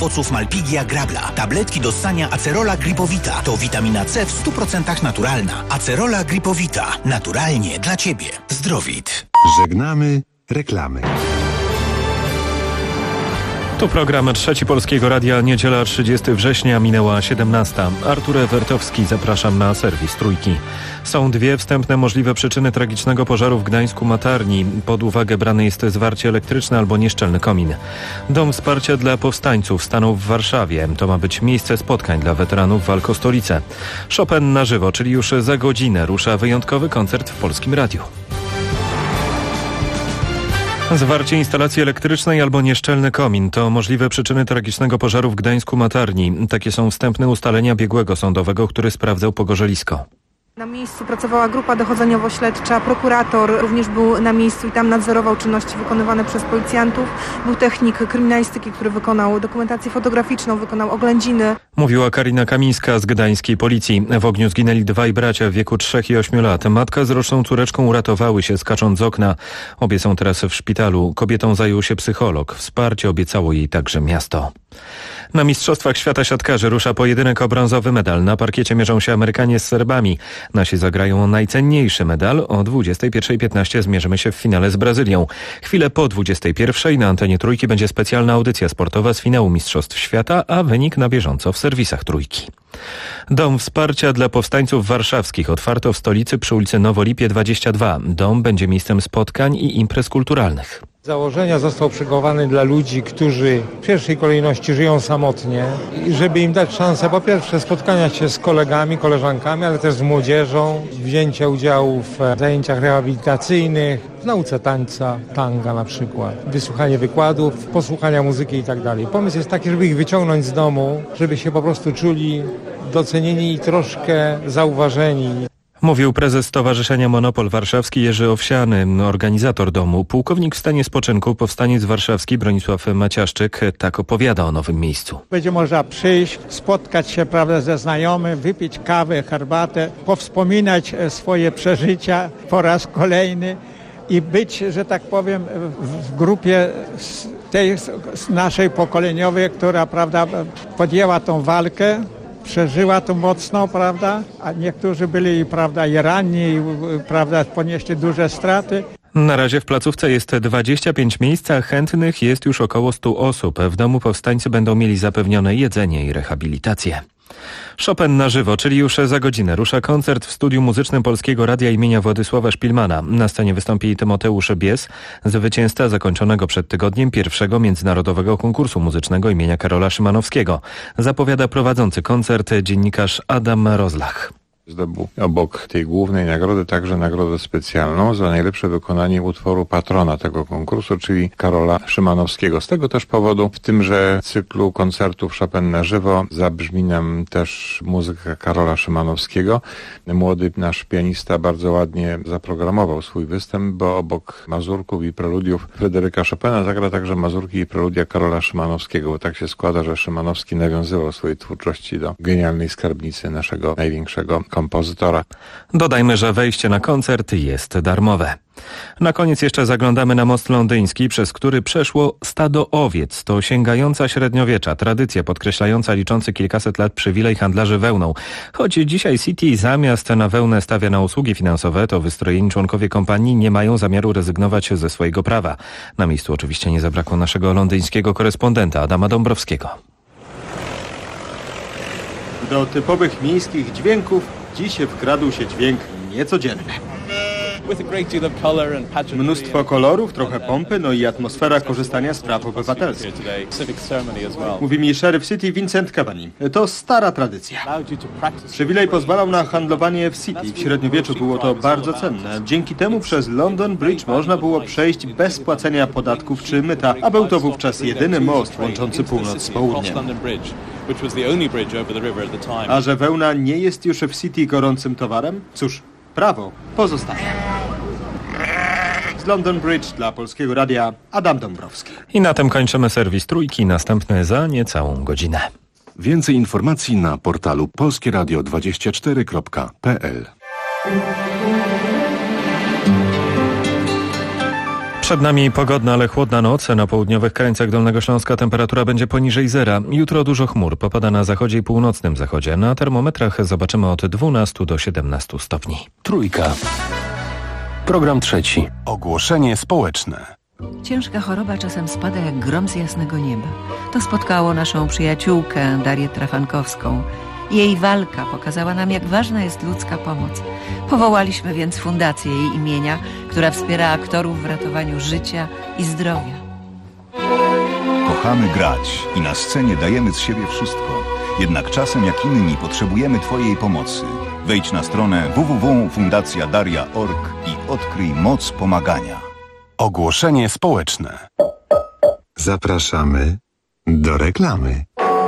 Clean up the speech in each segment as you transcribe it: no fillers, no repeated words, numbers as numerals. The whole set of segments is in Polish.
owoców Malpighia grabla. Tabletki do ssania Acerola Gripowita. To witamina C w 100% naturalna. Acerola Gripowita. Naturalnie dla Ciebie. Zdrowit. Żegnamy reklamy. Tu program Trzeci Polskiego Radia, niedziela 30 września, minęła 17. Artur Ewertowski, zapraszam na serwis Trójki. Są dwie wstępne możliwe przyczyny tragicznego pożaru w Gdańsku-Matarni. Pod uwagę brane jest zwarcie elektryczne albo nieszczelny komin. Dom wsparcia dla powstańców stanął w Warszawie. To ma być miejsce spotkań dla weteranów walk o stolicę. Chopin na żywo, czyli już za godzinę rusza wyjątkowy koncert w Polskim Radiu. Zwarcie instalacji elektrycznej albo nieszczelny komin to możliwe przyczyny tragicznego pożaru w Gdańsku-Matarni. Takie są wstępne ustalenia biegłego sądowego, który sprawdzał pogorzelisko. Na miejscu pracowała grupa dochodzeniowo-śledcza, prokurator również był na miejscu i tam nadzorował czynności wykonywane przez policjantów. Był technik kryminalistyki, który wykonał dokumentację fotograficzną, wykonał oględziny. Mówiła Karina Kamińska z gdańskiej policji. W ogniu zginęli dwaj bracia w wieku 3 i 8 lat. Matka z roczną córeczką uratowały się skacząc z okna. Obie są teraz w szpitalu. Kobietą zajął się psycholog. Wsparcie obiecało jej także miasto. Na Mistrzostwach Świata Siatkarzy rusza pojedynek o brązowy medal. Na parkiecie mierzą się Amerykanie z Serbami. Nasi zagrają o najcenniejszy medal. O 21:15 zmierzymy się w finale z Brazylią. Chwilę po 21:00 na antenie Trójki będzie specjalna audycja sportowa z finału Mistrzostw Świata, a wynik na bieżąco w serwisach Trójki. Dom wsparcia dla powstańców warszawskich otwarto w stolicy przy ulicy Nowolipie 22. Dom będzie miejscem spotkań i imprez kulturalnych. Z założenia został przygotowany dla ludzi, którzy w pierwszej kolejności żyją samotnie i żeby im dać szansę po pierwsze spotkania się z kolegami, koleżankami, ale też z młodzieżą, wzięcia udziału w zajęciach rehabilitacyjnych, w nauce tańca, tanga na przykład, wysłuchanie wykładów, posłuchania muzyki i tak dalej. Pomysł jest taki, żeby ich wyciągnąć z domu, żeby się po prostu czuli docenieni i troszkę zauważeni. Mówił prezes Stowarzyszenia Monopol Warszawski Jerzy Owsiany, organizator domu. Pułkownik w stanie spoczynku, powstaniec warszawski Bronisław Maciaszczyk tak opowiada o nowym miejscu. Będzie można przyjść, spotkać się, prawda, ze znajomym, wypić kawę, herbatę, powspominać swoje przeżycia po raz kolejny i być, że tak powiem, w grupie tej naszej pokoleniowej, która, prawda, podjęła tą walkę. Przeżyła to mocno, prawda, a niektórzy byli, prawda, i ranni, prawda, ponieśli duże straty. Na razie w placówce jest 25 miejsc, a chętnych jest już około 100 osób. W domu powstańcy będą mieli zapewnione jedzenie i rehabilitację. Chopin na żywo, czyli już za godzinę rusza koncert w studiu muzycznym Polskiego Radia imienia Władysława Szpilmana. Na scenie wystąpi Tymoteusz Bies, zwycięzca zakończonego przed tygodniem pierwszego międzynarodowego konkursu muzycznego imienia Karola Szymanowskiego. Zapowiada prowadzący koncert dziennikarz Adam Rozlach. Zdobył obok tej głównej nagrody także nagrodę specjalną za najlepsze wykonanie utworu patrona tego konkursu, czyli Karola Szymanowskiego. Z tego też powodu w tymże cyklu koncertów Chopin na żywo zabrzmi nam też muzyka Karola Szymanowskiego. Młody nasz pianista bardzo ładnie zaprogramował swój występ, bo obok mazurków i preludiów Fryderyka Chopina zagra także mazurki i preludia Karola Szymanowskiego, bo tak się składa, że Szymanowski nawiązywał swojej twórczości do genialnej skarbnicy naszego największego kompozytora. Dodajmy, że wejście na koncert jest darmowe. Na koniec jeszcze zaglądamy na most londyński, przez który przeszło stado owiec. To sięgająca średniowiecza tradycja podkreślająca liczący kilkaset lat przywilej handlarzy wełną. Choć dzisiaj City zamiast na wełnę stawia na usługi finansowe, to wystrojeni członkowie kompanii nie mają zamiaru rezygnować ze swojego prawa. Na miejscu oczywiście nie zabrakło naszego londyńskiego korespondenta Adama Dąbrowskiego. Do typowych miejskich dźwięków dziś wkradł się dźwięk niecodzienny. Mnóstwo kolorów, trochę pompy, no i atmosfera korzystania z praw obywatelskich. Mówi mi szeryf City Vincent Cavani. To stara tradycja. Przywilej pozwalał na handlowanie w City. W średniowieczu było to bardzo cenne. Dzięki temu przez London Bridge można było przejść bez płacenia podatków czy myta, a był to wówczas jedyny most łączący północ z południem. A że wełna nie jest już w City gorącym towarem? Cóż, prawo pozostaje. Z London Bridge dla Polskiego Radia Adam Dąbrowski. I na tym kończymy serwis Trójki, następny za niecałą godzinę. Więcej informacji na portalu polskieradio24.pl. Przed nami pogodna, ale chłodna noc. Na południowych krańcach Dolnego Śląska temperatura będzie poniżej zera. Jutro dużo chmur. Popada na zachodzie i północnym zachodzie. Na termometrach zobaczymy od 12 do 17 stopni. Trójka. Program trzeci. Ogłoszenie społeczne. Ciężka choroba czasem spada jak grom z jasnego nieba. To spotkało naszą przyjaciółkę Darię Trafankowską. Jej walka pokazała nam, jak ważna jest ludzka pomoc. Powołaliśmy więc fundację jej imienia, która wspiera aktorów w ratowaniu życia i zdrowia. Kochamy grać i na scenie dajemy z siebie wszystko. Jednak czasem jak inni potrzebujemy Twojej pomocy. Wejdź na stronę www.fundacjadaria.org i odkryj moc pomagania. Ogłoszenie społeczne. Zapraszamy do reklamy.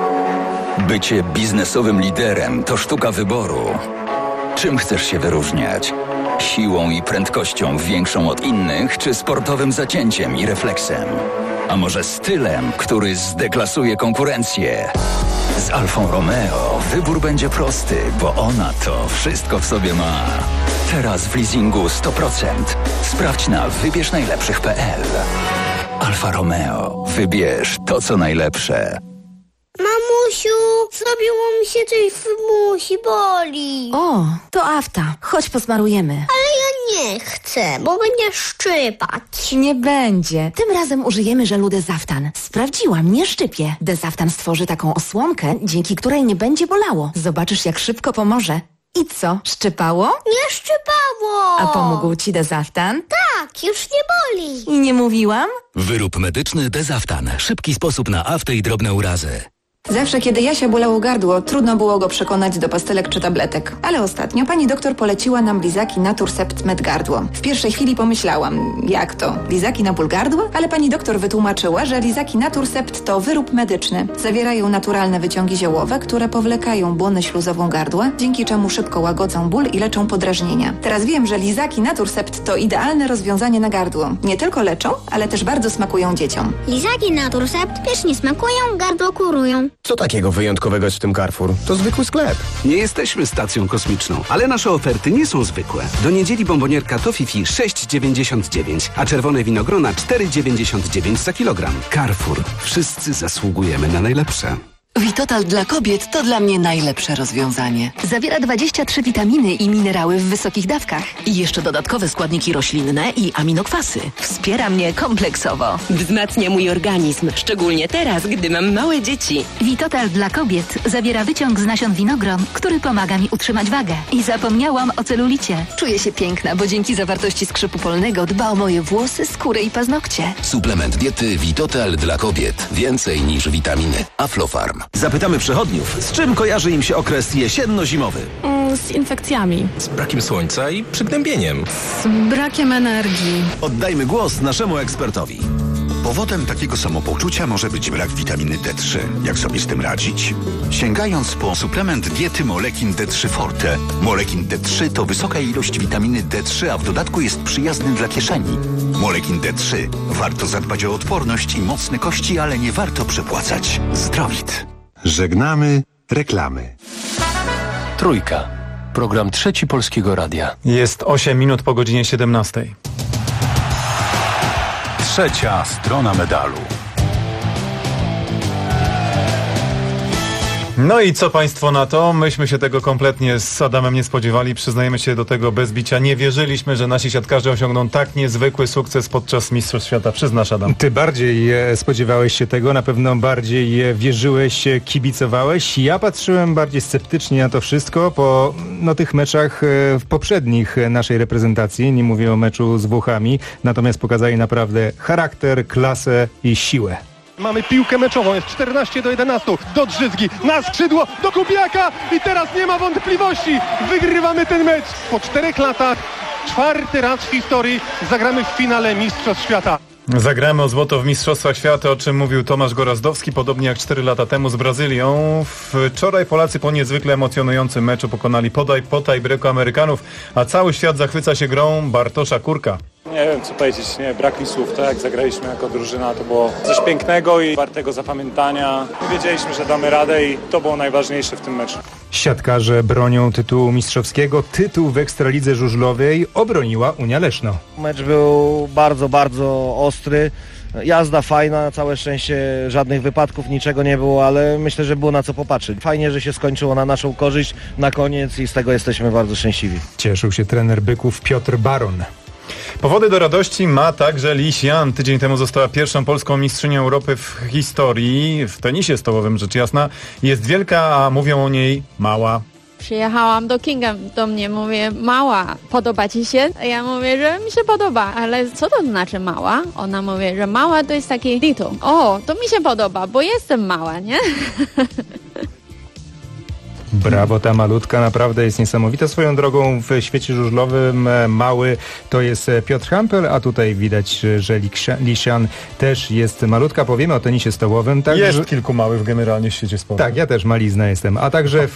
Bycie biznesowym liderem to sztuka wyboru. Czym chcesz się wyróżniać? Siłą i prędkością większą od innych, czy sportowym zacięciem i refleksem? A może stylem, który zdeklasuje konkurencję? Z Alfą Romeo wybór będzie prosty, bo ona to wszystko w sobie ma. Teraz w leasingu 100%. Sprawdź na wybierznajlepszych.pl. Alfa Romeo. Wybierz to, co najlepsze. Mamusiu, zrobiło mi się coś w musi, boli. O, to afta. Chodź posmarujemy. Ale ja nie chcę, bo będzie szczypać. Nie będzie. Tym razem użyjemy żelu Dezaftan. Sprawdziłam, nie szczypie. Dezaftan stworzy taką osłonkę, dzięki której nie będzie bolało. Zobaczysz, jak szybko pomoże. I co, szczypało? Nie szczypało. A pomógł ci Dezaftan? Tak, już nie boli. I nie mówiłam? Wyrób medyczny Dezaftan. Szybki sposób na aftę i drobne urazy. Zawsze, kiedy Jasia bolało gardło, trudno było go przekonać do pastelek czy tabletek. Ale ostatnio pani doktor poleciła nam lizaki Naturcept Med Gardło. W pierwszej chwili pomyślałam, jak to? Lizaki na ból gardła? Ale pani doktor wytłumaczyła, że lizaki Naturcept to wyrób medyczny. Zawierają naturalne wyciągi ziołowe, które powlekają błonę śluzową gardła, dzięki czemu szybko łagodzą ból i leczą podrażnienia. Teraz wiem, że lizaki Naturcept to idealne rozwiązanie na gardło. Nie tylko leczą, ale też bardzo smakują dzieciom. Lizaki Naturcept pysznie smakują, gardło kurują. Co takiego wyjątkowego jest w tym Carrefour? To zwykły sklep. Nie jesteśmy stacją kosmiczną, ale nasze oferty nie są zwykłe. Do niedzieli bombonierka Tofifi 6,99, a czerwone winogrona 4,99 za kilogram. Carrefour. Wszyscy zasługujemy na najlepsze. Vitotal dla kobiet to dla mnie najlepsze rozwiązanie. Zawiera 23 witaminy i minerały w wysokich dawkach. I jeszcze dodatkowe składniki roślinne i aminokwasy. Wspiera mnie kompleksowo. Wzmacnia mój organizm, szczególnie teraz, gdy mam małe dzieci. Vitotal dla kobiet zawiera wyciąg z nasion winogron, który pomaga mi utrzymać wagę. I zapomniałam o celulicie. Czuję się piękna, bo dzięki zawartości skrzypu polnego dba o moje włosy, skórę i paznokcie. Suplement diety Vitotal dla kobiet. Więcej niż witaminy. Aflofarm. Zapytamy przechodniów, z czym kojarzy im się okres jesienno-zimowy? Z infekcjami. Z brakiem słońca i przygnębieniem. Z brakiem energii. Oddajmy głos naszemu ekspertowi. Powodem takiego samopoczucia może być brak witaminy D3. Jak sobie z tym radzić? Sięgając po suplement diety Molekin D3 Forte. Molekin D3 to wysoka ilość witaminy D3, a w dodatku jest przyjazny dla kieszeni. Molekin D3. Warto zadbać o odporność i mocne kości, ale nie warto przepłacać. Zdrowit. Żegnamy reklamy. Trójka. Program trzeci Polskiego Radia. Jest 8 minut po godzinie 17. Trzecia strona medalu. No i co państwo na to? Myśmy się tego kompletnie z Adamem nie spodziewali. Przyznajemy się do tego bez bicia. Nie wierzyliśmy, że nasi siatkarze osiągną tak niezwykły sukces podczas Mistrzostw Świata. Przyznasz, Adam. Ty bardziej spodziewałeś się tego, na pewno bardziej wierzyłeś, kibicowałeś. Ja patrzyłem bardziej sceptycznie na to wszystko po tych meczach poprzednich naszej reprezentacji. Nie mówię o meczu z Włochami. Natomiast pokazali naprawdę charakter, klasę i siłę. Mamy piłkę meczową, jest 14-11, do Drzyzgi, na skrzydło, do Kubiaka i teraz nie ma wątpliwości, wygrywamy ten mecz. Po 4 latach, 4. raz w historii zagramy w finale Mistrzostw Świata. Zagramy o złoto w Mistrzostwach Świata, o czym mówił Tomasz Gorazdowski, podobnie jak 4 lata temu z Brazylią. Wczoraj Polacy po niezwykle emocjonującym meczu pokonali po tie-breaku Amerykanów, a cały świat zachwyca się grą Bartosza Kurka. Nie wiem co powiedzieć, brak mi słów. To jak zagraliśmy jako drużyna, to było coś pięknego i wartego zapamiętania. Wiedzieliśmy, że damy radę i to było najważniejsze w tym meczu. Siatkarze bronią tytułu mistrzowskiego. Tytuł w Ekstralidze Żużlowej obroniła Unia Leszno. Mecz był bardzo, bardzo ostry. Jazda fajna, całe szczęście żadnych wypadków, niczego nie było, ale myślę, że było na co popatrzeć. Fajnie, że się skończyło na naszą korzyść na koniec i z tego jesteśmy bardzo szczęśliwi. Cieszył się trener Byków Piotr Baron. Powody do radości ma także Li Xian. Tydzień temu została pierwszą polską mistrzynią Europy w historii. W tenisie stołowym, rzecz jasna. Jest wielka, a mówią o niej mała. Przyjechałam do Kinga, do mnie mówię, mała, podoba ci się? Ja mówię, że mi się podoba, ale co to znaczy mała? Ona mówi, że mała to jest taki little. O, to mi się podoba, bo jestem mała, nie? Brawo, ta malutka naprawdę jest niesamowita. Swoją drogą w świecie żużlowym mały to jest Piotr Hampel, a tutaj widać, że Li Xian też jest malutka. Powiemy o tenisie stołowym. Jest kilku małych generalnie w świecie sportu. Tak, ja też malizna jestem. A także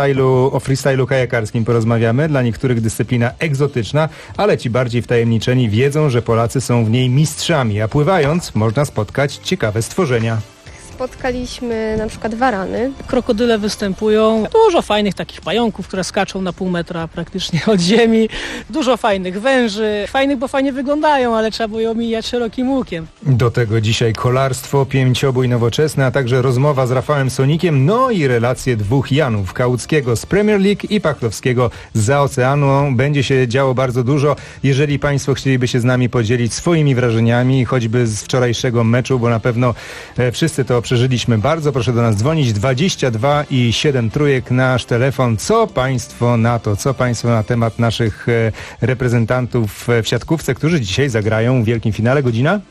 o freestylu kajakarskim porozmawiamy. Dla niektórych dyscyplina egzotyczna, ale ci bardziej wtajemniczeni wiedzą, że Polacy są w niej mistrzami, a pływając można spotkać ciekawe stworzenia. Spotkaliśmy na przykład warany. Krokodyle występują, dużo fajnych takich pająków, które skaczą na pół metra praktycznie od ziemi, dużo fajnych węży, fajnych, bo fajnie wyglądają, ale trzeba było je omijać szerokim łukiem. Do tego dzisiaj kolarstwo, pięciobój nowoczesny, a także rozmowa z Rafałem Sonikiem, no i relacje dwóch Janów, Kałuckiego z Premier League i Pachlowskiego zza oceanu. Będzie się działo bardzo dużo. Jeżeli Państwo chcieliby się z nami podzielić swoimi wrażeniami, choćby z wczorajszego meczu, bo na pewno wszyscy to przeżyliśmy bardzo. Proszę do nas dzwonić 22 i 7 trójek nasz telefon. Co Państwo na to? Co Państwo na temat naszych reprezentantów w siatkówce, którzy dzisiaj zagrają w wielkim finale? Godzina?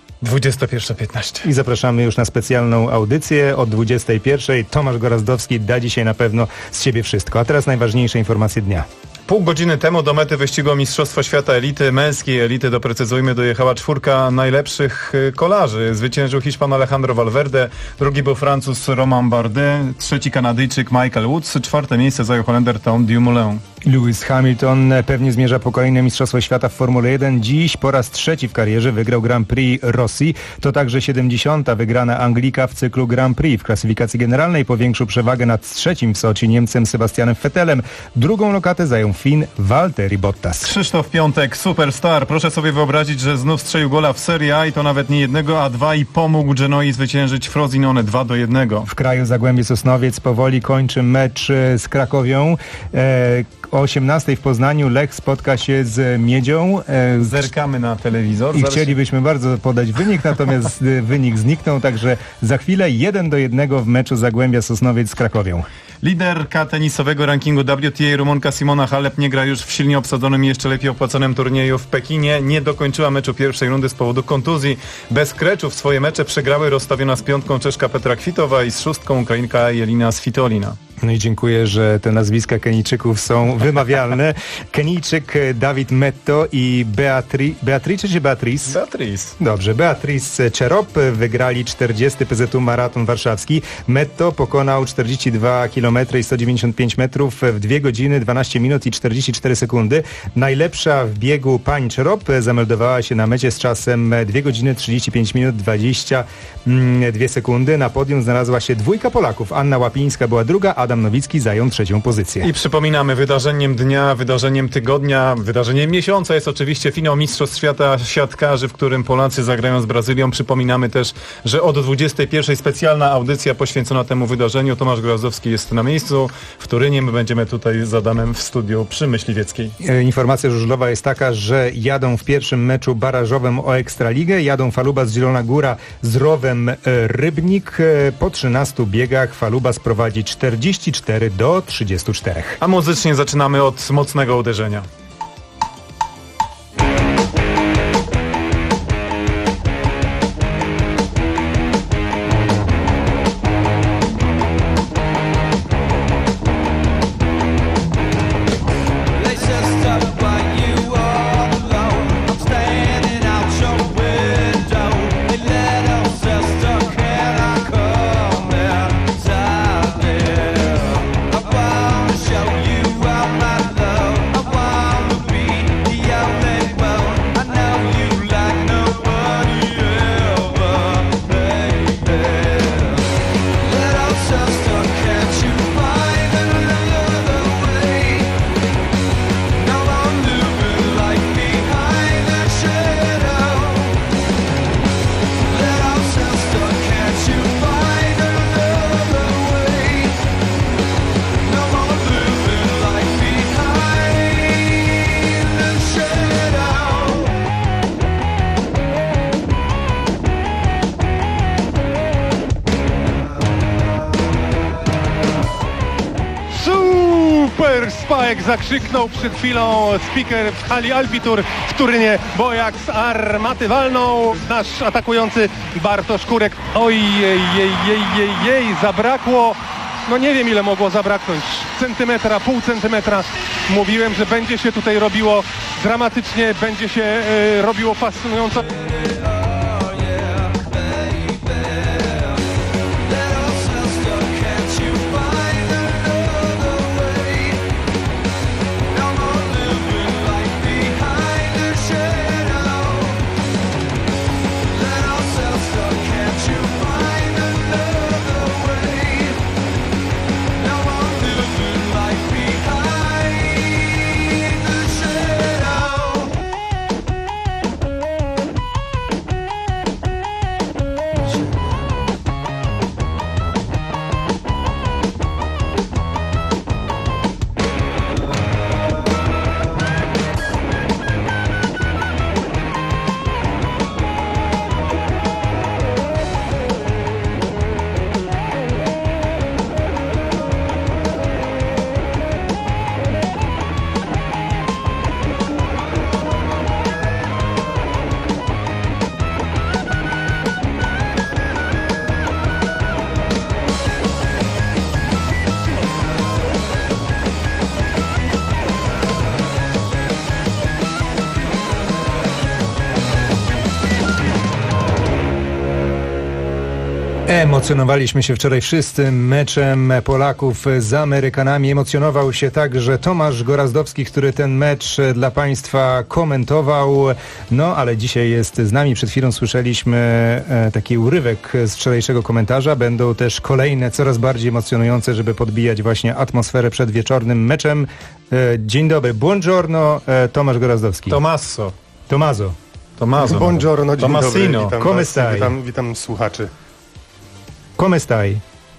21:15. I zapraszamy już na specjalną audycję od 21:00. Tomasz Gorazdowski da dzisiaj na pewno z siebie wszystko. A teraz najważniejsze informacje dnia. Pół godziny temu do mety wyścigu Mistrzostwa Świata Elity, męskiej elity, doprecyzujmy, dojechała 4 najlepszych kolarzy. Zwyciężył Hiszpan Alejandro Valverde, drugi był Francuz Romain Bardet, trzeci Kanadyjczyk Michael Woods, 4. miejsce zajął Holender Tom Dumoulin. Lewis Hamilton pewnie zmierza po kolejne Mistrzostwo Świata w Formule 1. Dziś po raz 3 w karierze wygrał Grand Prix Rosji. To także 70. wygrana Anglika w cyklu Grand Prix. W klasyfikacji generalnej powiększył przewagę nad trzecim w Soczi Niemcem Sebastianem Vettelem. Drugą lokatę zajął Fin Valtteri Bottas. Krzysztof Piątek, superstar. Proszę sobie wyobrazić, że znów strzelił gola w Serie A i to nawet nie jednego, a 2 i pomógł Genoi zwyciężyć Frosinone 2-1. W kraju Zagłębie Sosnowiec powoli kończy mecz z Krakowią. O 18:00 w Poznaniu Lech spotka się z Miedzią. Zerkamy na telewizor. I chcielibyśmy bardzo podać wynik, natomiast wynik zniknął, także za chwilę 1-1 w meczu Zagłębia Sosnowiec z Krakowią. Liderka tenisowego rankingu WTA Rumunka Simona Halep nie gra już w silnie obsadzonym i jeszcze lepiej opłaconym turnieju w Pekinie. Nie dokończyła meczu pierwszej rundy z powodu kontuzji. Bez kreczów swoje mecze przegrały rozstawiona z 5 Czeszka Petra Kwitowa i z 6 Ukrainka Jelina Svitolina. No i dziękuję, że te nazwiska Kenijczyków są wymawialne. Kenijczyk Dawid Metto i Beatrice czy Beatrice? Beatrice. Dobrze, Beatrice Czerop wygrali 40. PZU Maraton Warszawski. Metto pokonał 42 km i 195 metrów w 2 godziny, 12 minut i 44 sekundy. Najlepsza w biegu pani Czerop zameldowała się na mecie z czasem 2 godziny, 35 minut, 22 sekundy. Na podium znalazła się 2 Polaków. Anna Łapińska była druga, Adam Nowicki zajął 3. pozycję. I przypominamy, wydarzeniem dnia, wydarzeniem tygodnia, wydarzeniem miesiąca jest oczywiście finał Mistrzostw Świata Siatkarzy, w którym Polacy zagrają z Brazylią. Przypominamy też, że od 21:00 specjalna audycja poświęcona temu wydarzeniu. Tomasz Gorazdowski jest na miejscu w Turynie. My będziemy tutaj z Adamem w studiu przy Myśliwieckiej. Informacja żużlowa jest taka, że jadą w pierwszym meczu barażowym o Ekstraligę. Jadą Falubas Zielona Góra z Rowem Rybnik. Po 13 biegach Falubas prowadzi 44-34. A muzycznie zaczynamy od mocnego uderzenia. I wanna show you all my love. I wanna Super Spike zakrzyknął przed chwilą speaker w hali Alpitur w Turynie, bo jak z armaty walnął nasz atakujący Bartosz Kurek. Oj, zabrakło. No nie wiem, ile mogło zabraknąć. Centymetra, pół centymetra. Mówiłem, że będzie się tutaj robiło dramatycznie, będzie się robiło fascynująco. Emocjonowaliśmy się wczoraj wszyscy meczem Polaków z Amerykanami. Emocjonował się także Tomasz Gorazdowski, który ten mecz dla Państwa komentował. No, ale dzisiaj jest z nami. Przed chwilą słyszeliśmy taki urywek z wczorajszego komentarza. Będą też kolejne, coraz bardziej emocjonujące, żeby podbijać właśnie atmosferę przed wieczornym meczem. Dzień dobry. Buongiorno, Tomasz Gorazdowski. Tommaso. Buongiorno, dzień Tomasino. dobry. Come stai? Witam słuchaczy. Come stai?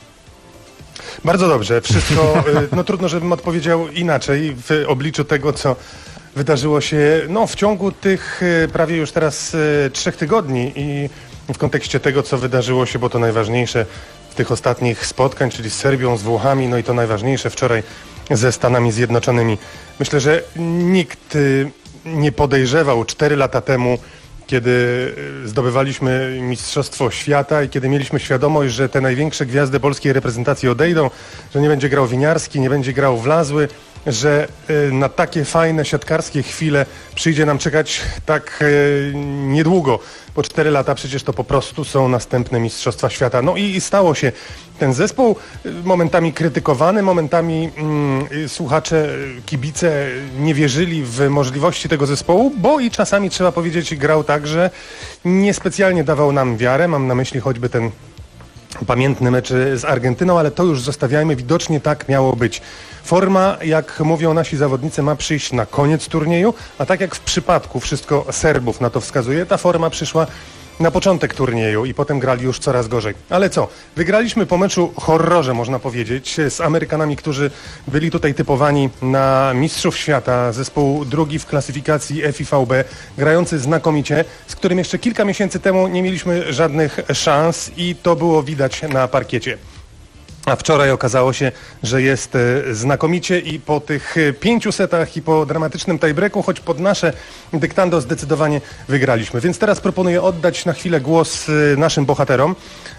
Bardzo dobrze. Wszystko, no trudno, żebym odpowiedział inaczej w obliczu tego, co wydarzyło się w ciągu tych prawie już teraz 3 tygodni i w kontekście tego, co wydarzyło się, bo to najważniejsze w tych ostatnich spotkań, czyli z Serbią, z Włochami, no i to najważniejsze wczoraj ze Stanami Zjednoczonymi. Myślę, że nikt nie podejrzewał 4 lata temu, kiedy zdobywaliśmy Mistrzostwo Świata i kiedy mieliśmy świadomość, że te największe gwiazdy polskiej reprezentacji odejdą, że nie będzie grał Winiarski, nie będzie grał Wlazły, że na takie fajne siatkarskie chwile przyjdzie nam czekać tak niedługo. Po 4 lata przecież to po prostu są następne Mistrzostwa Świata. No i stało się. Ten zespół momentami krytykowany, momentami słuchacze, kibice nie wierzyli w możliwości tego zespołu, bo i czasami trzeba powiedzieć grał tak, że niespecjalnie dawał nam wiarę. Mam na myśli choćby ten pamiętny mecz z Argentyną, ale to już zostawiajmy, widocznie tak miało być. Forma, jak mówią nasi zawodnicy, ma przyjść na koniec turnieju, a tak jak w przypadku wszystko Serbów na to wskazuje, ta forma przyszła na początek turnieju i potem grali już coraz gorzej. Ale co? Wygraliśmy po meczu horrorze, można powiedzieć, z Amerykanami, którzy byli tutaj typowani na mistrzów świata, zespół drugi w klasyfikacji FIVB, grający znakomicie, z którym jeszcze kilka miesięcy temu nie mieliśmy żadnych szans i to było widać na parkiecie. A wczoraj okazało się, że jest znakomicie i po tych 5 setach i po dramatycznym tiebreaku, choć pod nasze dyktando zdecydowanie wygraliśmy. Więc teraz proponuję oddać na chwilę głos naszym bohaterom.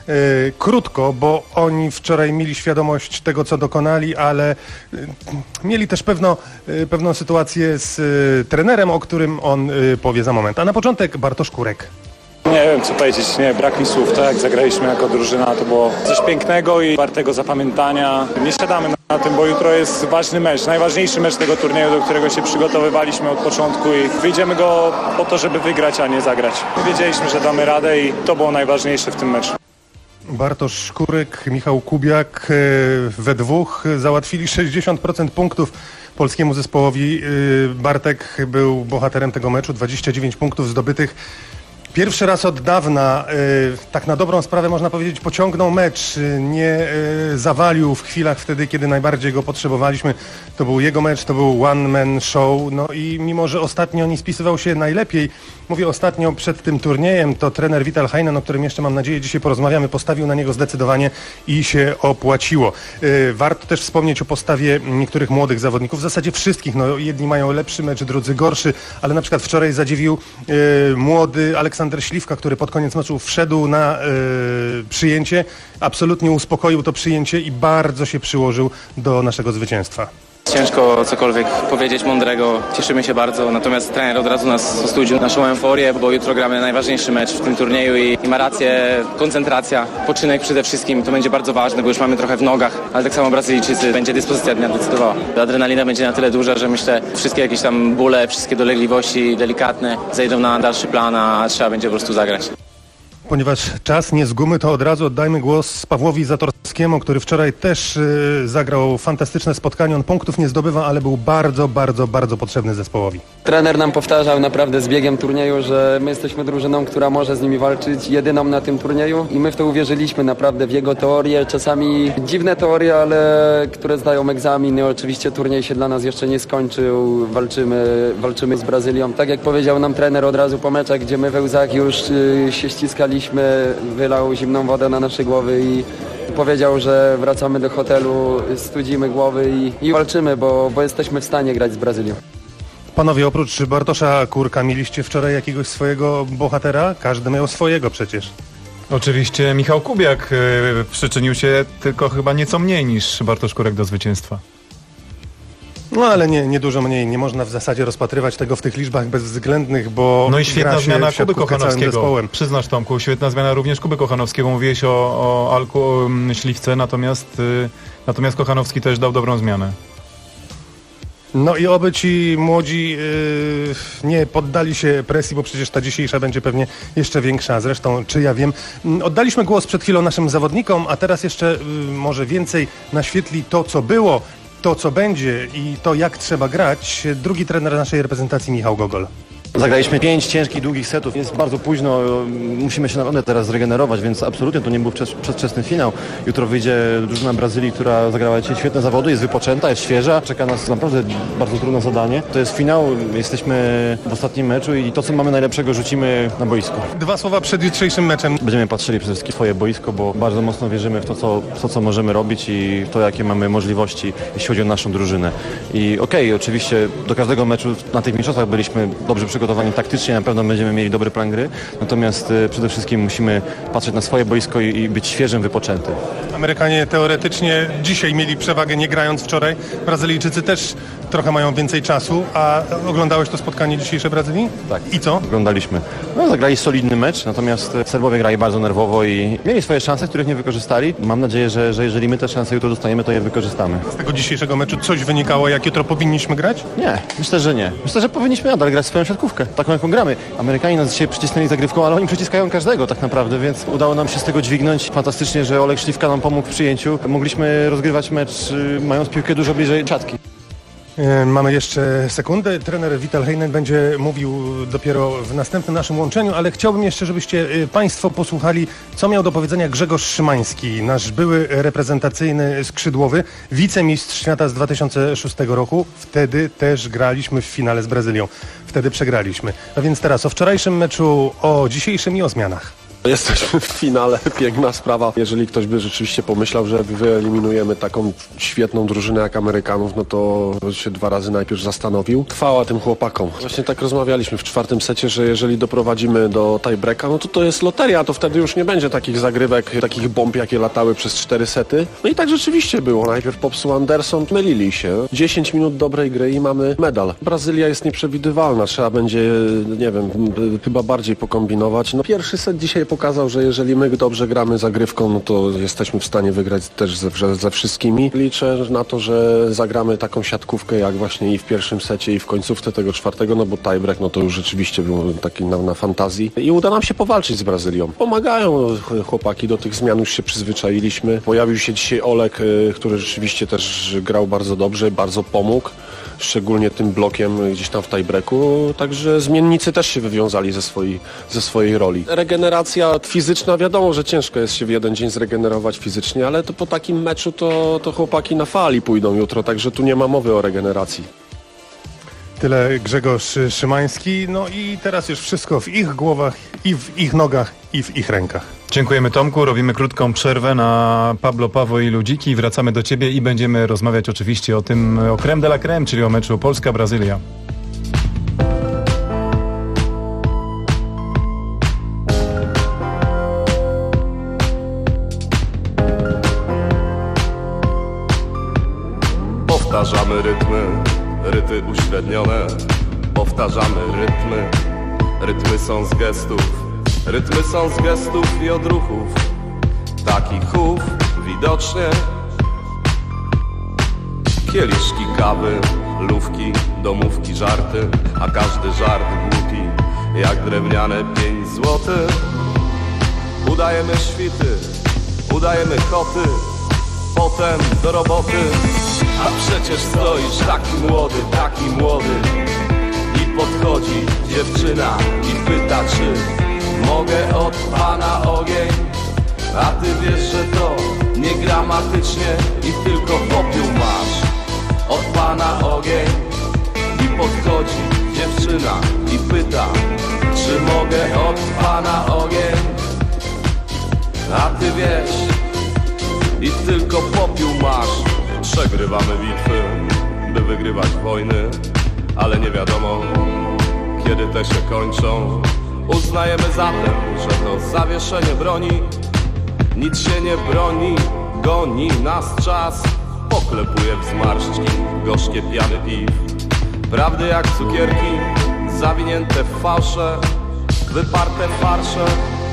Krótko, bo oni wczoraj mieli świadomość tego, co dokonali, ale mieli też pewną sytuację z trenerem, o którym on powie za moment. A na początek Bartosz Kurek. Nie wiem co powiedzieć, brak mi słów, tak jak zagraliśmy jako drużyna, to było coś pięknego i wartego zapamiętania. Nie siadamy na tym, bo jutro jest ważny mecz, najważniejszy mecz tego turnieju, do którego się przygotowywaliśmy od początku i wyjdziemy go po to, żeby wygrać, a nie zagrać. Wiedzieliśmy, że damy radę i to było najważniejsze w tym meczu. Bartosz Kurek, Michał Kubiak we dwóch załatwili 60% punktów polskiemu zespołowi. Bartek był bohaterem tego meczu, 29 punktów zdobytych Pierwszy raz od dawna, tak na dobrą sprawę można powiedzieć, pociągnął mecz, nie zawalił w chwilach wtedy, kiedy najbardziej go potrzebowaliśmy. To był jego mecz, to był one man show, no i mimo, że ostatnio nie spisywał się najlepiej, mówię ostatnio przed tym turniejem, to trener Vital Heinen, o którym jeszcze mam nadzieję dzisiaj porozmawiamy, postawił na niego zdecydowanie i się opłaciło. Warto też wspomnieć o postawie niektórych młodych zawodników, w zasadzie wszystkich, no jedni mają lepszy mecz, drudzy gorszy, ale na przykład wczoraj zadziwił młody Aleksander Śliwka, który pod koniec meczu wszedł na przyjęcie, absolutnie uspokoił to przyjęcie i bardzo się przyłożył do naszego zwycięstwa. Ciężko cokolwiek powiedzieć mądrego, cieszymy się bardzo, natomiast trener od razu nas ostudził naszą euforię, bo jutro gramy najważniejszy mecz w tym turnieju i ma rację, koncentracja, poczynek przede wszystkim, to będzie bardzo ważne, bo już mamy trochę w nogach, ale tak samo Brazylijczycy, będzie dyspozycja dnia decydowała. Adrenalina będzie na tyle duża, że myślę, wszystkie jakieś tam bóle, wszystkie dolegliwości delikatne zejdą na dalszy plan, a trzeba będzie po prostu zagrać. Ponieważ czas nie z gumy, to od razu oddajmy głos Pawłowi Zatorskiemu, który wczoraj też zagrał fantastyczne spotkanie. On punktów nie zdobywa, ale był bardzo, bardzo, bardzo potrzebny zespołowi. Trener nam powtarzał naprawdę z biegiem turnieju, że my jesteśmy drużyną, która może z nimi walczyć, jedyną na tym turnieju i my w to uwierzyliśmy naprawdę w jego teorie, czasami dziwne teorie, ale które zdają egzamin. Oczywiście turniej się dla nas jeszcze nie skończył, walczymy z Brazylią. Tak jak powiedział nam trener od razu po meczach, gdzie my we łzach już się ściskaliśmy, wylał zimną wodę na nasze głowy i powiedział, że wracamy do hotelu, studzimy głowy i walczymy, bo jesteśmy w stanie grać z Brazylią. Panowie, oprócz Bartosza Kurka mieliście wczoraj jakiegoś swojego bohatera? Każdy miał swojego przecież. Oczywiście Michał Kubiak przyczynił się tylko chyba nieco mniej niż Bartosz Kurek do zwycięstwa. No ale nie dużo mniej, nie można w zasadzie rozpatrywać tego w tych liczbach bezwzględnych, bo no i świetna zmiana Kuby Kochanowskiego. Przyznasz, Tomku, świetna zmiana również Kuby Kochanowskiego. Mówiłeś o Alku Śliwce, natomiast Kochanowski też dał dobrą zmianę. No i oby ci młodzi nie poddali się presji, bo przecież ta dzisiejsza będzie pewnie jeszcze większa. Zresztą, czy ja wiem. Oddaliśmy głos przed chwilą naszym zawodnikom, a teraz jeszcze może więcej naświetli to, co było, to, co będzie i to, jak trzeba grać, drugi trener naszej reprezentacji, Michał Gogol. Zagraliśmy 5 ciężkich, długich setów. Jest bardzo późno, musimy się naprawdę teraz zregenerować, więc absolutnie to nie był przedwczesny finał. Jutro wyjdzie drużyna Brazylii, która zagrała dzisiaj świetne zawody, jest wypoczęta, jest świeża. Czeka nas naprawdę bardzo trudne zadanie. To jest finał, jesteśmy w ostatnim meczu i to, co mamy najlepszego, rzucimy na boisko. Dwa słowa przed jutrzejszym meczem. Będziemy patrzyli przede wszystkim swoje boisko, bo bardzo mocno wierzymy w to, co możemy robić i w to, jakie mamy możliwości, jeśli chodzi o naszą drużynę. I oczywiście do każdego meczu na tych mistrzostwach byliśmy dobrze przygotowani taktycznie, na pewno będziemy mieli dobry plan gry, natomiast przede wszystkim musimy patrzeć na swoje boisko i być świeżym, wypoczętym. Amerykanie teoretycznie dzisiaj mieli przewagę, nie grając wczoraj. Brazylijczycy też trochę mają więcej czasu, a oglądałeś to spotkanie dzisiejsze Brazylii? Tak. I co? Oglądaliśmy. No, zagrali solidny mecz, natomiast Serbowie grali bardzo nerwowo i mieli swoje szanse, których nie wykorzystali. Mam nadzieję, że jeżeli my te szanse jutro dostaniemy, to je wykorzystamy. Z tego dzisiejszego meczu coś wynikało, jak jutro powinniśmy grać? Nie, myślę, że nie. Myślę, że powinniśmy nadal grać swoją siatkówkę, taką jaką gramy. Amerykanie nas dzisiaj przycisnęli zagrywką, ale oni przyciskają każdego tak naprawdę, więc udało nam się z tego dźwignąć. Fantastycznie, że Olek Śliwka nam pomógł w przyjęciu. Mogliśmy rozgrywać mecz, mając piłkę dużo bliżej siatki. Mamy jeszcze sekundę. Trener Vital Heinen będzie mówił dopiero w następnym naszym łączeniu, ale chciałbym jeszcze, żebyście Państwo posłuchali, co miał do powiedzenia Grzegorz Szymański, nasz były reprezentacyjny skrzydłowy, wicemistrz świata z 2006 roku. Wtedy też graliśmy w finale z Brazylią. Wtedy przegraliśmy. A więc teraz o wczorajszym meczu, o dzisiejszym i o zmianach. Jesteśmy w finale, piękna sprawa. Jeżeli ktoś by rzeczywiście pomyślał, że wyeliminujemy taką świetną drużynę jak Amerykanów, no to się dwa razy najpierw zastanowił. Chwała tym chłopakom. Właśnie tak rozmawialiśmy w czwartym secie, że jeżeli doprowadzimy do tiebreaka, no to jest loteria, to wtedy już nie będzie takich zagrywek, takich bomb, jakie latały przez 4 sety. No i tak rzeczywiście było. Najpierw popsuł Anderson, mylili się. 10 minut dobrej gry i mamy medal. Brazylia jest nieprzewidywalna, trzeba będzie, nie wiem, chyba bardziej pokombinować. No pierwszy set dzisiaj pokazał, że jeżeli my dobrze gramy zagrywką, no to jesteśmy w stanie wygrać też ze wszystkimi. Liczę na to, że zagramy taką siatkówkę jak właśnie i w pierwszym secie i w końcówce tego czwartego, no bo tiebreak, no to już rzeczywiście był taki na fantazji i uda nam się powalczyć z Brazylią. Pomagają chłopaki, do tych zmian już się przyzwyczailiśmy. Pojawił się dzisiaj Olek, który rzeczywiście też grał bardzo dobrze, bardzo pomógł. szczególnie tym blokiem gdzieś tam w tiebreaku, także zmiennicy też się wywiązali ze swojej roli. Regeneracja fizyczna, wiadomo, że ciężko jest się w jeden dzień zregenerować fizycznie, ale to po takim meczu to chłopaki na fali pójdą jutro, także tu nie ma mowy o regeneracji. Tyle Grzegorz Szymański, no i teraz już wszystko w ich głowach i w ich nogach i w ich rękach. Dziękujemy, Tomku, robimy krótką przerwę na Pablo, Paweł i Ludziki. Wracamy do Ciebie i będziemy rozmawiać oczywiście o tym, o crème de la crème, czyli o meczu Polska-Brazylia. Powtarzamy ryty uśrednione. Powtarzamy rytmy są z gestów. Rytmy są z gestów i odruchów, takich chów widocznie. Kieliszki kawy, lówki, domówki, żarty, a każdy żart głupi, jak drewniane 5 złotych. Udajemy świty, udajemy koty, potem do roboty. A przecież stoisz taki młody i podchodzi dziewczyna i pyta, czy mogę od pana ogień. A ty wiesz, że to nie gramatycznie i tylko popiół masz. Od pana ogień i podchodzi dziewczyna i pyta, czy mogę od pana ogień. A ty wiesz i tylko popiół masz. Przegrywamy bitwy, by wygrywać wojny, ale nie wiadomo, kiedy te się kończą. Uznajemy zatem, że to zawieszenie broni, nic się nie broni, goni nas czas. Poklepuje w zmarszczki gorzkie piany piw, prawdy jak cukierki, zawinięte w fałsze, wyparte farsze.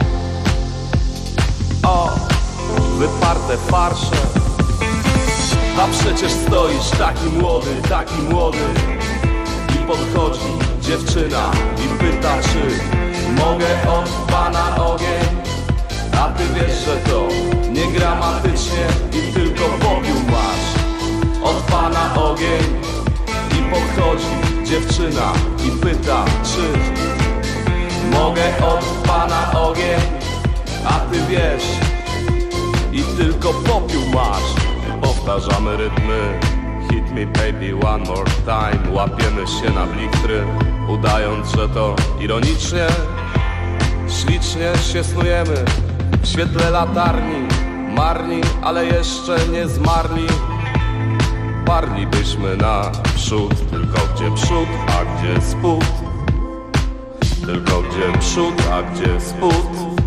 O, wyparte farsze. A przecież stoisz taki młody i podchodzi dziewczyna i pyta, czy mogę od pana ogień. A ty wiesz, że to nie gramatycznie i tylko popiół masz. Od pana ogień i podchodzi dziewczyna i pyta, czy mogę od pana ogień. A ty wiesz i tylko popiół masz. Powtarzamy rytmy, hit me baby one more time. Łapiemy się na blichtry, udając, że to ironicznie. Ślicznie się snujemy w świetle latarni, marni, ale jeszcze nie zmarli. Parlibyśmy naprzód, tylko gdzie przód, a gdzie spód. Tylko gdzie przód, a gdzie spód.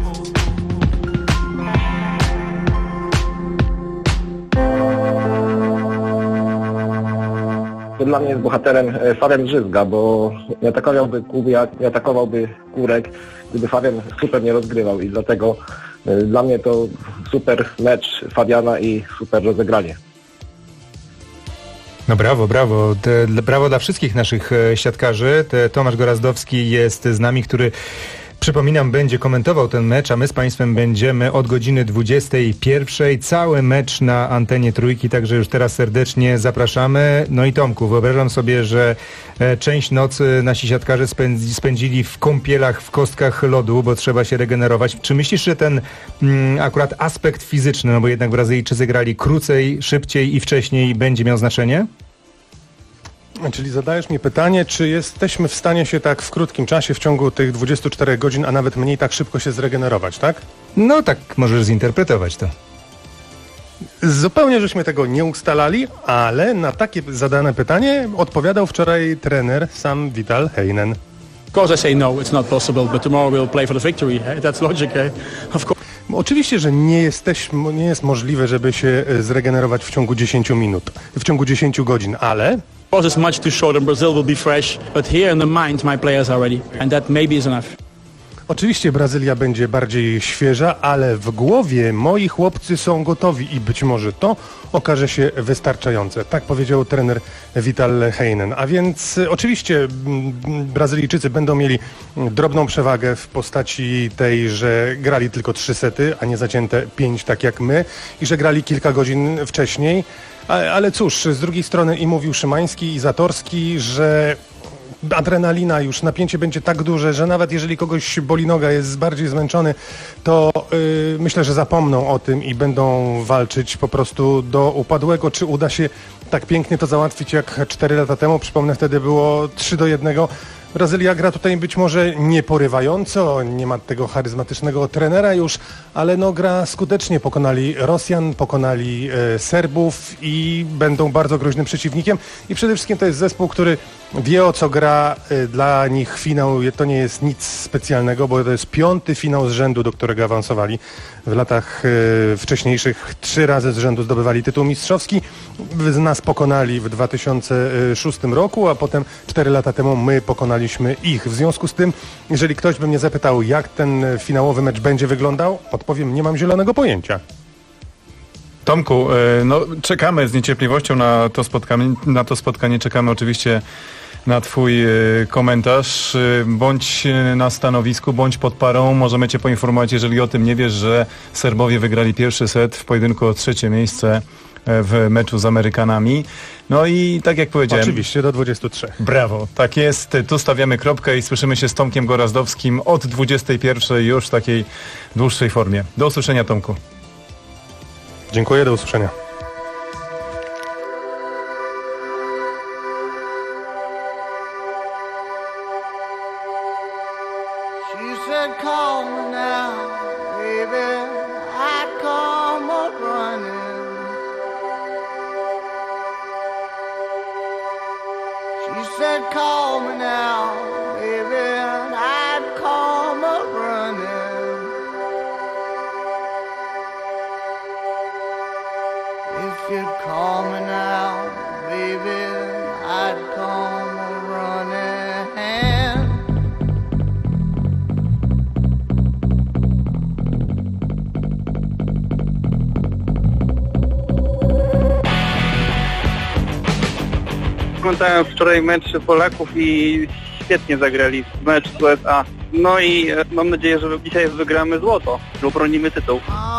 Dla mnie jest bohaterem Fabian Drzyzga, bo nie atakowałby Kubiak, nie atakowałby Kurek, gdyby Fabian super nie rozgrywał i dlatego dla mnie to super mecz Fabiana i super rozegranie. No brawo, brawo. Brawo dla wszystkich naszych siatkarzy. Tomasz Gorazdowski jest z nami, który, przypominam, będzie komentował ten mecz, a my z Państwem będziemy od godziny 21. Cały mecz na antenie Trójki, także już teraz serdecznie zapraszamy. No i Tomku, wyobrażam sobie, że część nocy nasi siatkarze spędzili w kąpielach, w kostkach lodu, bo trzeba się regenerować. Czy myślisz, że ten akurat aspekt fizyczny, no bo jednak Brazylijczycy grali krócej, szybciej i wcześniej, będzie miał znaczenie? Czyli zadajesz mi pytanie, czy jesteśmy w stanie się tak w krótkim czasie, w ciągu tych 24 godzin, a nawet mniej, tak szybko się zregenerować, tak? No tak możesz zinterpretować to. Zupełnie żeśmy tego nie ustalali, ale na takie zadane pytanie odpowiadał wczoraj trener Sam Vital Heinen. Of course I say no, it's not possible, but tomorrow we'll play for the victory. That's logic, of course. Oczywiście, że nie jest możliwe, żeby się zregenerować w ciągu 10 minut, w ciągu 10 godzin, ale... Of course it's much too short and Brazil will be fresh, but here in the mind my players are ready and that maybe is enough. Oczywiście Brazylia będzie bardziej świeża, ale w głowie moi chłopcy są gotowi i być może to okaże się wystarczające. Tak powiedział trener Vital Heinen. A więc oczywiście Brazylijczycy będą mieli drobną przewagę w postaci tej, że grali tylko 3 sety, a nie zacięte 5 tak jak my i że grali kilka godzin wcześniej. Ale cóż, z drugiej strony i mówił Szymański i Zatorski, że adrenalina, już napięcie będzie tak duże, że nawet jeżeli kogoś boli noga, jest bardziej zmęczony, to myślę, że zapomną o tym i będą walczyć po prostu do upadłego. Czy uda się tak pięknie to załatwić jak 4 lata temu? Przypomnę, wtedy było 3-1. Brazylia gra tutaj być może nieporywająco, nie ma tego charyzmatycznego trenera już, ale no gra skutecznie. Pokonali Rosjan, pokonali Serbów i będą bardzo groźnym przeciwnikiem. I przede wszystkim to jest zespół, który wie, o co gra. Dla nich finał to nie jest nic specjalnego, bo to jest 5. finał z rzędu, do którego awansowali. W latach wcześniejszych 3 razy z rzędu zdobywali tytuł mistrzowski. Nas pokonali w 2006 roku, a potem 4 lata temu my pokonaliśmy ich. W związku z tym, jeżeli ktoś by mnie zapytał, jak ten finałowy mecz będzie wyglądał, odpowiem, nie mam zielonego pojęcia. Tomku, no czekamy z niecierpliwością na to spotkanie, czekamy oczywiście na twój komentarz. Bądź na stanowisku, bądź pod parą. Możemy cię poinformować, jeżeli o tym nie wiesz, że Serbowie wygrali pierwszy set w pojedynku o 3. miejsce w meczu z Amerykanami. No i tak jak powiedziałem... Oczywiście do 23. Brawo, tak jest. Tu stawiamy kropkę i słyszymy się z Tomkiem Gorazdowskim od 21 już w takiej dłuższej formie. Do usłyszenia, Tomku. Dziękuję, do usłyszenia. Oglądałem wczoraj mecz Polaków i świetnie zagrali mecz z USA. No i mam nadzieję, że dzisiaj wygramy złoto, że obronimy tytuł.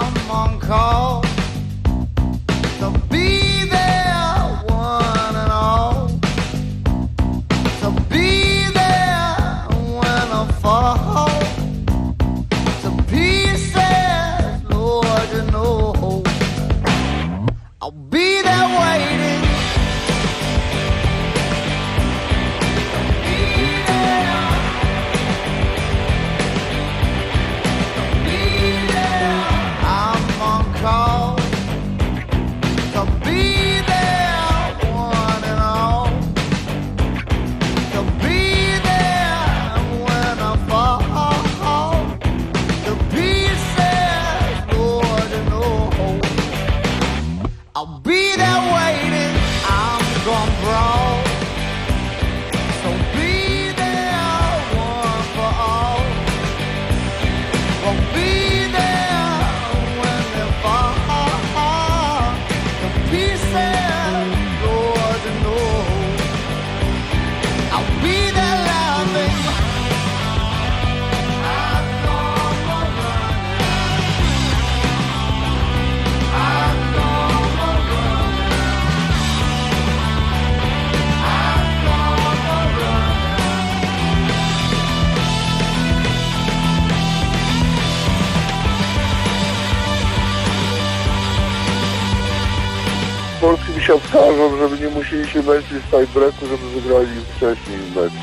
Polski mi się obskażą, żeby nie musieli się męczyć w tiebreaku, żeby wygrali wcześniej mecz.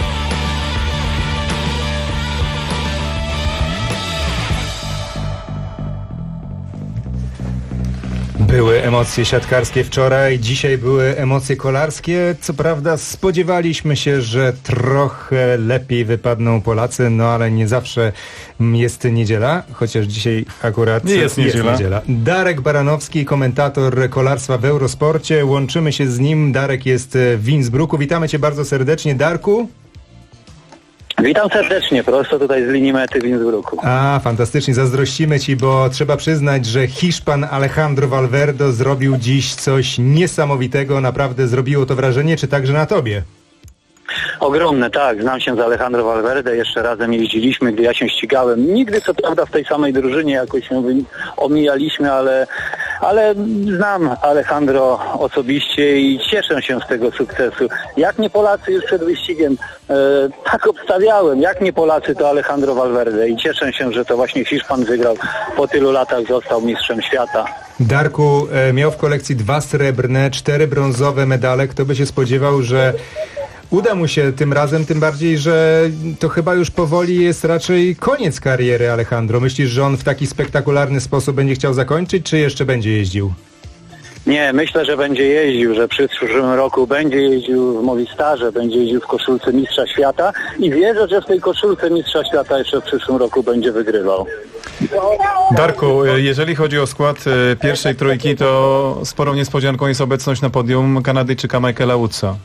Były emocje siatkarskie wczoraj, dzisiaj były emocje kolarskie. Co prawda spodziewaliśmy się, że trochę lepiej wypadną Polacy, no ale nie zawsze jest niedziela, chociaż dzisiaj akurat nie jest niedziela. Darek Baranowski, komentator kolarstwa w Eurosporcie. Łączymy się z nim. Darek jest w Innsbrucku. Witamy cię bardzo serdecznie. Darku. Witam serdecznie, prosto tutaj z linii mety w Innsbrucku. A, fantastycznie, zazdrościmy Ci, bo trzeba przyznać, że Hiszpan Alejandro Valverde zrobił dziś coś niesamowitego, naprawdę zrobiło to wrażenie, czy także na Tobie? Ogromne, tak. Znam się z Alejandro Valverde, jeszcze razem jeździliśmy, gdy ja się ścigałem. Nigdy co prawda w tej samej drużynie jakoś się omijaliśmy, ale znam Alejandro osobiście i cieszę się z tego sukcesu. Jak nie Polacy już przed wyścigiem, tak obstawiałem, jak nie Polacy to Alejandro Valverde i cieszę się, że to właśnie Hiszpan wygrał. Po tylu latach został mistrzem świata. Darku, miał w kolekcji 2 srebrne, 4 brązowe medale. Kto by się spodziewał, że uda mu się tym razem, tym bardziej, że to chyba już powoli jest raczej koniec kariery Alejandro. Myślisz, że on w taki spektakularny sposób będzie chciał zakończyć, czy jeszcze będzie jeździł? Nie, myślę, że będzie jeździł, że w przyszłym roku będzie jeździł w Movistarze, będzie jeździł w koszulce Mistrza Świata i wierzę, że w tej koszulce Mistrza Świata jeszcze w przyszłym roku będzie wygrywał. Darku, jeżeli chodzi o skład pierwszej trójki, to sporą niespodzianką jest obecność na podium Kanadyjczyka Michaela Woodsa.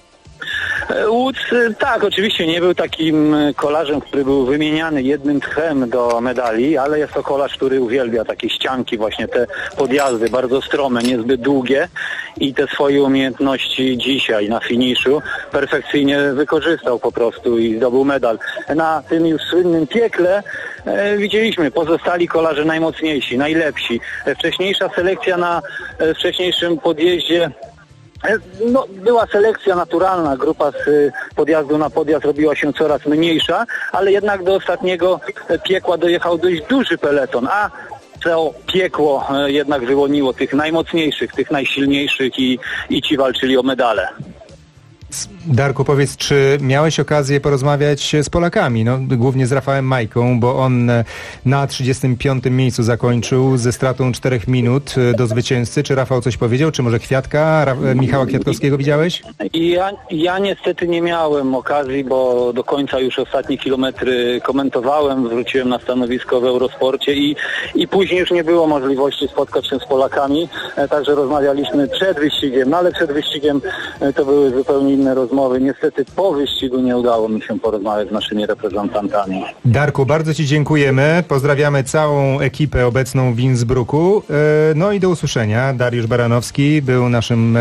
Woods, tak, oczywiście nie był takim kolarzem, który był wymieniany jednym tchem do medali, ale jest to kolarz, który uwielbia takie ścianki, właśnie te podjazdy, bardzo strome, niezbyt długie i te swoje umiejętności dzisiaj na finiszu perfekcyjnie wykorzystał po prostu i zdobył medal. Na tym już słynnym piekle widzieliśmy pozostali kolarze najmocniejsi, najlepsi. Wcześniejsza selekcja na wcześniejszym podjeździe, no, była selekcja naturalna, grupa z podjazdu na podjazd robiła się coraz mniejsza, ale jednak do ostatniego piekła dojechał dość duży peleton, a to piekło jednak wyłoniło tych najmocniejszych, tych najsilniejszych i ci walczyli o medale. Darku, powiedz, czy miałeś okazję porozmawiać z Polakami? No, głównie z Rafałem Majką, bo on na 35. miejscu zakończył ze stratą 4 minut do zwycięzcy. Czy Rafał coś powiedział? Czy może Kwiatka, Michała Kwiatkowskiego widziałeś? Ja niestety nie miałem okazji, bo do końca już ostatnie kilometry komentowałem, wróciłem na stanowisko w Eurosporcie i później już nie było możliwości spotkać się z Polakami, także rozmawialiśmy przed wyścigiem, no ale przed wyścigiem to były zupełnie inne rozmowy. Niestety po wyścigu nie udało mi się porozmawiać z naszymi reprezentantami. Darku, bardzo Ci dziękujemy. Pozdrawiamy całą ekipę obecną w Innsbrucku. No i do usłyszenia. Dariusz Baranowski był naszym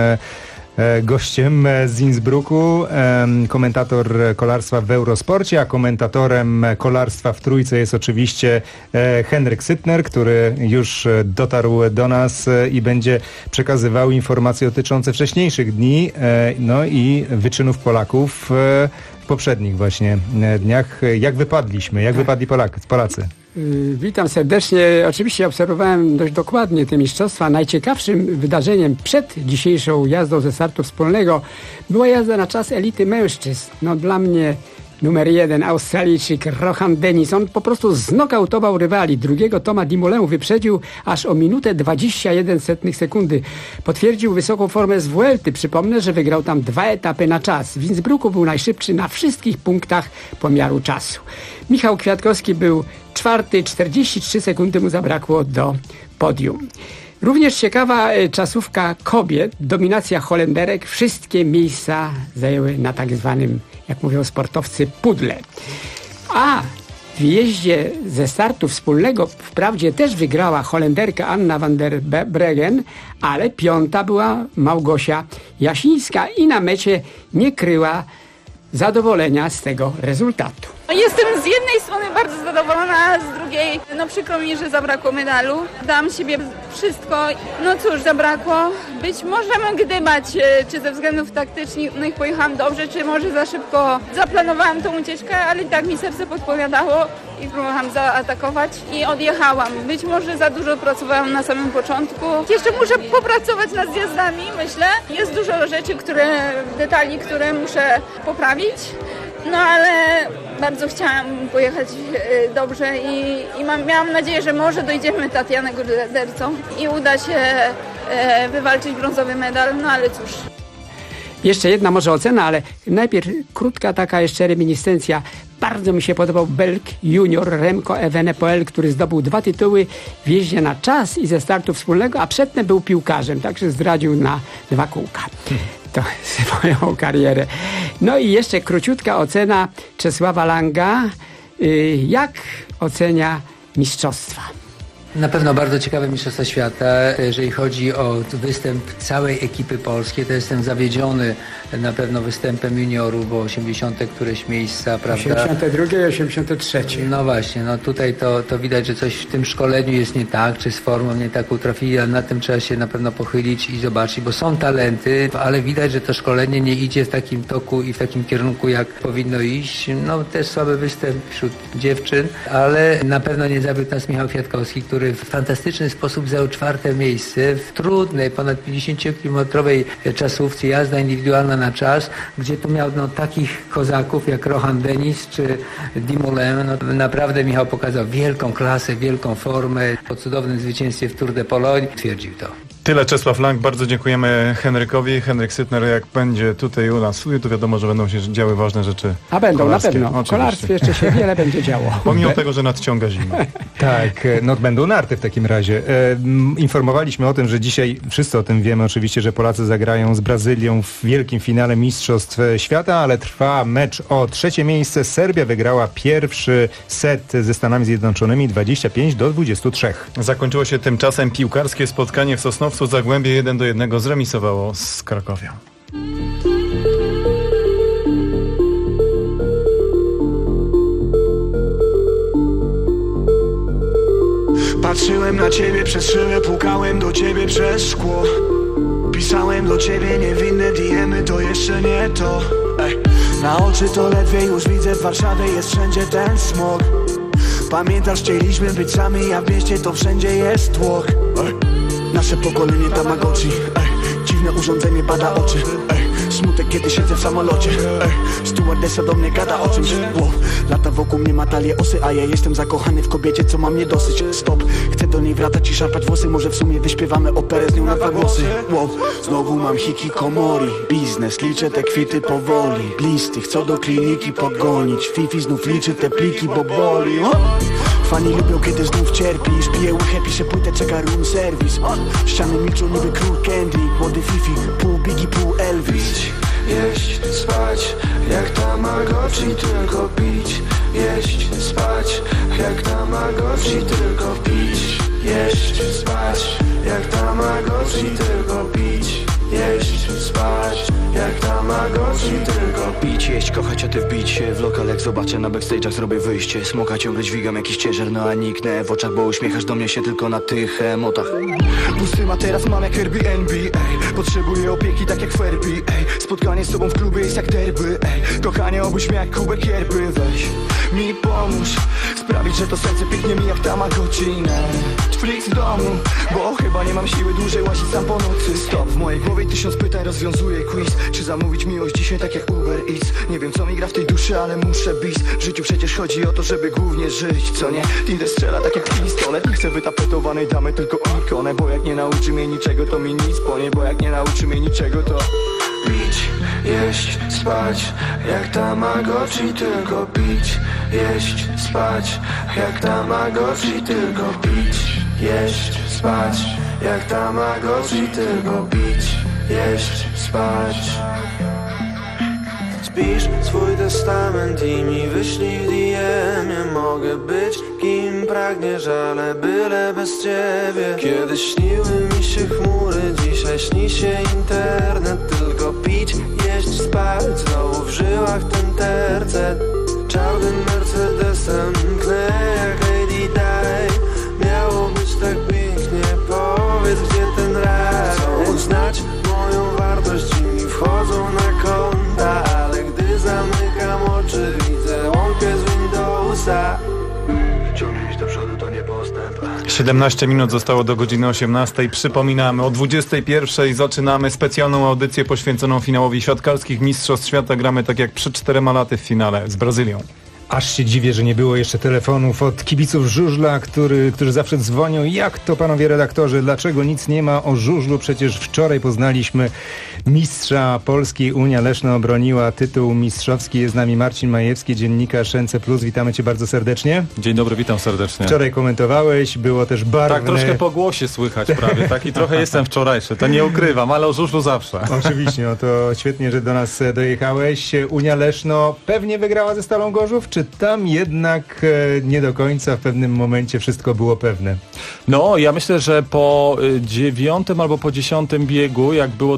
gościem z Innsbrucku, komentator kolarstwa w Eurosporcie, a komentatorem kolarstwa w trójce jest oczywiście Henryk Sytner, który już dotarł do nas i będzie przekazywał informacje dotyczące wcześniejszych dni, no i wyczynów Polaków w poprzednich właśnie dniach. Jak wypadliśmy, jak wypadli Polacy? Witam serdecznie. Oczywiście obserwowałem dość dokładnie te mistrzostwa. Najciekawszym wydarzeniem przed dzisiejszą jazdą ze startu wspólnego była jazda na czas elity mężczyzn. No dla mnie numer 1, Australijczyk Rohan Dennis. On po prostu znokautował rywali. Drugiego Toma Dumoulin wyprzedził aż o minutę 21 sekundy. Potwierdził wysoką formę z Vuelty. Przypomnę, że wygrał tam 2 etapy na czas. W Innsbrucku był najszybszy na wszystkich punktach pomiaru czasu. Michał Kwiatkowski był 4, 43 sekundy mu zabrakło do podium. Również ciekawa czasówka kobiet, dominacja Holenderek. Wszystkie miejsca zajęły na tak zwanym, jak mówią sportowcy, pudle. A w jeździe ze startu wspólnego wprawdzie też wygrała Holenderka Anna van der Breggen, ale 5. była Małgosia Jasińska i na mecie nie kryła zadowolenia z tego rezultatu. Jestem z jednej strony bardzo zadowolona, a z drugiej przykro mi, że zabrakło medalu. Dam siebie wszystko. No cóż, zabrakło. Być może mogę gdybać, czy ze względów taktycznych pojechałam dobrze, czy może za szybko zaplanowałam tą ucieczkę, ale i tak mi serce podpowiadało i próbowałam zaatakować i odjechałam. Być może za dużo pracowałam na samym początku. Jeszcze muszę popracować nad zjazdami, myślę. Jest dużo rzeczy, detali, które muszę poprawić. No ale bardzo chciałam pojechać dobrze i miałam nadzieję, że może dojdziemy Tatianę Gurdercą i uda się wywalczyć brązowy medal, no ale cóż. Jeszcze jedna może ocena, ale najpierw krótka taka jeszcze reminiscencja. Bardzo mi się podobał Belg junior Remco Evenepoel, który zdobył 2 tytuły w jeździe na czas i ze startu wspólnego, a przedtem był piłkarzem, także zdradził na 2 kółka. to swoją karierę. No i jeszcze króciutka ocena Czesława Langa. Jak ocenia mistrzostwa? Na pewno bardzo ciekawe Mistrzostwa Świata. Jeżeli chodzi o występ całej ekipy polskiej, to jestem zawiedziony na pewno występem juniorów, bo 80 któreś miejsca, prawda? 82 i 83. No właśnie, no tutaj to widać, że coś w tym szkoleniu jest nie tak, czy z formą nie tak utrafili, ale nad tym trzeba się na pewno pochylić i zobaczyć, bo są talenty, ale widać, że to szkolenie nie idzie w takim toku i w takim kierunku, jak powinno iść. No też słaby występ wśród dziewczyn, ale na pewno nie zawiódł nas Michał Kwiatkowski, który w fantastyczny sposób zajął 4. miejsce w trudnej, ponad 50-kilometrowej czasówce, jazda indywidualna na czas, gdzie tu miał takich kozaków jak Rohan Denis czy Dumoulin. No, naprawdę Michał pokazał wielką klasę, wielką formę. Po cudownym zwycięstwie w Tour de Pologne twierdził to. Tyle Czesław Lang, bardzo dziękujemy Henrykowi. Henryk Sytner, jak będzie tutaj u nas, to wiadomo, że będą się działy ważne rzeczy. A będą, na pewno. Oczywiście. W kolarstwie jeszcze się wiele będzie działo. Pomimo tego, że nadciąga zima. Tak, no będą narty w takim razie. Informowaliśmy o tym, że dzisiaj, wszyscy o tym wiemy oczywiście, że Polacy zagrają z Brazylią w wielkim finale Mistrzostw Świata, ale trwa mecz o 3. miejsce. Serbia wygrała pierwszy set ze Stanami Zjednoczonymi 25-23. Zakończyło się tymczasem piłkarskie spotkanie w Sosnowcu. Zagłębie 1-1 zremisowało z Krakowią. Patrzyłem na ciebie przez szybę, pukałem do ciebie przez szkło. Pisałem do ciebie niewinne DM-y, to jeszcze nie to. Na oczy to ledwie już widzę, w Warszawie jest wszędzie ten smog. Pamiętasz, chcieliśmy być sami, a w mieście to wszędzie jest tłok. Nasze pokolenie Tamagotchi, dziwne urządzenie bada oczy. Smutek, kiedy siedzę w samolocie. Stewardessa do mnie gada o czymś. Lata wokół mnie ma talię osy, a ja jestem zakochany w kobiecie, co ma mnie dosyć. Stop, chcę do niej wracać i szarpać włosy. Może w sumie wyśpiewamy operę z nią na 2 głosy. Znowu mam hikikomori. Biznes, liczę te kwity powoli. Listy, chcą do kliniki podgonić. Fifi znów liczy te pliki, bo boli. Fani lubią, kiedy znów cierpisz. Piję łychę, piszę płytę, czeka room service. Ściany milczą niby król Kendrick. Młody Fifi, pół Biggie, pół Elvis. Jeść, spać, jak Tamagotchi, tylko pić. Jeść, spać, jak Tamagotchi, tylko pić. Jeść, spać, jak Tamagotchi, tylko pić. Jeść, spać, jak Tamagotchi, tylko pić. Jeść, kochać, a ty wbić się w lokal, jak zobaczę na backstage'ach zrobię wyjście. Smoka ciągle dźwigam jakiś ciężar, no a niknę w oczach, bo uśmiechasz do mnie się tylko na tych emotach. Pusty ma teraz mam jak Airbnb, potrzebuję opieki tak jak Ferbi, spotkanie z tobą w klubie jest jak derby, kochanie obudź mnie jak kubek yerby. Weź mi pomóż sprawić, że to serce pięknie mi jak Tamagotchi. Netflix w domu, bo chyba nie mam siły dłużej łazić sam po nocy. Stop, w mojej głowie 1000 pytań, rozwiązuję quiz. Czy zamówić miłość dzisiaj tak jak Uber Eats? Nie wiem co mi gra w tej duszy, ale muszę bić. W życiu przecież chodzi o to, żeby głównie żyć, co nie? Tinder strzela tak jak pistolet. Nie chcę wytapetowanej damy, tylko ikonę. Bo jak nie nauczy mnie niczego, to mi nic ponie. Bo jak nie nauczy mnie niczego, to pić, jeść, spać, jak Tamagotchi, tylko pić. Jeść, spać, jak Tamagotchi, tylko pić. Jeść, spać, jak Tamagotchi, tylko pić. Jeść, spać. Spisz swój testament i mi wyślij w DM-ie. Mogę być kim pragniesz, ale byle bez ciebie. Kiedyś śniły mi się chmury, dzisiaj śni się internet. Tylko pić, jeść, spać, znowu w żyłach ten tercet. Czarnym Mercedesem klę jak Lady Di. Miało być tak pięknie, powiedz gdzie ten raj. Chcą znać moją wartość i mi wchodzą na konta, ale gdy zamykam oczy, widzę łąkę z Windowsa. Ciągle iść do przodu to nie postęp. 17 minut zostało do godziny 18. Przypominamy, o 21 zaczynamy specjalną audycję poświęconą finałowi siatkarskich Mistrzostw Świata. Gramy tak jak przed 4 laty w finale z Brazylią. Aż się dziwię, że nie było jeszcze telefonów od kibiców żużla, którzy zawsze dzwonią. Jak to, panowie redaktorzy, dlaczego nic nie ma o żużlu? Przecież wczoraj poznaliśmy mistrza Polski. Unia Leszno obroniła tytuł mistrzowski. Jest z nami Marcin Majewski, dziennikarz NC+. Witamy cię bardzo serdecznie. Dzień dobry, witam serdecznie. Wczoraj komentowałeś, było też barwne. Tak, troszkę po głosie słychać prawie, tak? I trochę jestem wczorajszy, to nie ukrywam, ale o żużlu zawsze. Oczywiście, no to świetnie, że do nas dojechałeś. Unia Leszno pewnie wygrała ze Stalą Gorzów, czy tam jednak nie do końca w pewnym momencie wszystko było pewne? No, ja myślę, że po 9 albo po 10 biegu, jak było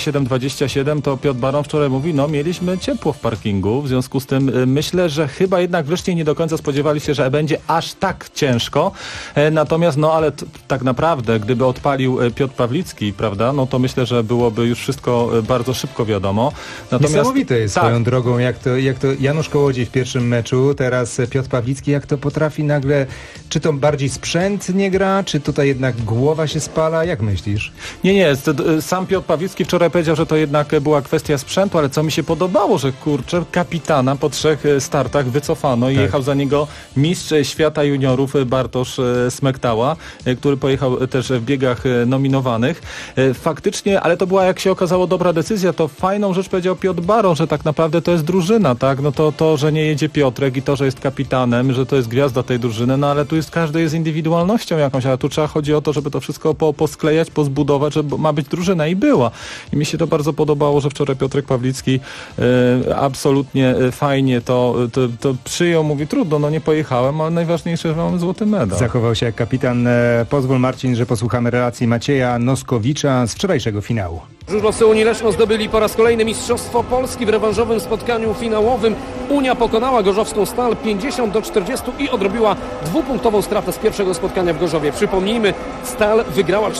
27-27, to Piotr Baron wczoraj mówi, no mieliśmy ciepło w parkingu, w związku z tym myślę, że chyba jednak wreszcie nie do końca spodziewali się, że będzie aż tak ciężko. Natomiast, no ale tak naprawdę, gdyby odpalił Piotr Pawlicki, prawda, no to myślę, że byłoby już wszystko bardzo szybko wiadomo. Natomiast niesamowite jest swoją drogą, jak to Janusz Kołodziej w pierwszym meczu, teraz Piotr Pawlicki, jak to potrafi nagle, czy to bardziej sprzęt nie gra, czy tutaj jednak głowa się spala, jak myślisz? Nie, sam Piotr Pawlicki wczoraj powiedział, że to jednak była kwestia sprzętu, ale co mi się podobało, że kurczę, kapitana po 3 startach wycofano i jechał za niego mistrz świata juniorów Bartosz Smektała, który pojechał też w biegach nominowanych. Faktycznie, ale to była, jak się okazało, dobra decyzja, to fajną rzecz powiedział Piotr Baron, że tak naprawdę to jest drużyna, tak? No to, że nie jedzie Piotrek i to, że jest kapitanem, że to jest gwiazda tej drużyny, no ale tu jest, każdy jest indywidualnością jakąś, ale tu chodzi o to, żeby to wszystko posklejać, pozbudować, że ma być drużyna i była. I mi się to bardzo podobało, że wczoraj Piotrek Pawlicki absolutnie fajnie to przyjął, mówi trudno, no nie pojechałem, ale najważniejsze, że mamy złoty medal. Zachował się jak kapitan. Pozwól, Marcin, że posłuchamy relacji Macieja Noskowicza z wczorajszego finału. Żużlowcy Unii Leszno zdobyli po raz kolejny Mistrzostwo Polski w rewanżowym spotkaniu finałowym. Unia pokonała gorzowską Stal 50-40 i odrobiła 2-punktową stratę z pierwszego spotkania w Gorzowie. Przypomnijmy, Stal wygrała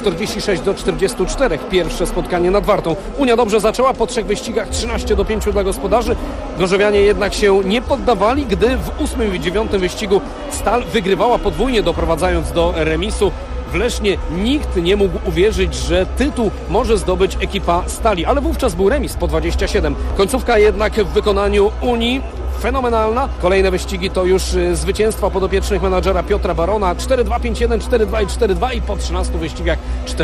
46-44 pierwsze spotkanie nad Wartą. Unia dobrze zaczęła, po 3 wyścigach 13-5 dla gospodarzy. Gorzowianie jednak się nie poddawali, gdy w 8 i 9 wyścigu Stal wygrywała podwójnie, doprowadzając do remisu. W Lesznie nikt nie mógł uwierzyć, że tytuł może zdobyć ekipa Stali, ale wówczas był remis po 27. Końcówka jednak w wykonaniu Unii fenomenalna. Kolejne wyścigi to już zwycięstwa podopiecznych menadżera Piotra Barona. 4-2, 5-1, 4-2 i 4-2 i po 13 wyścigach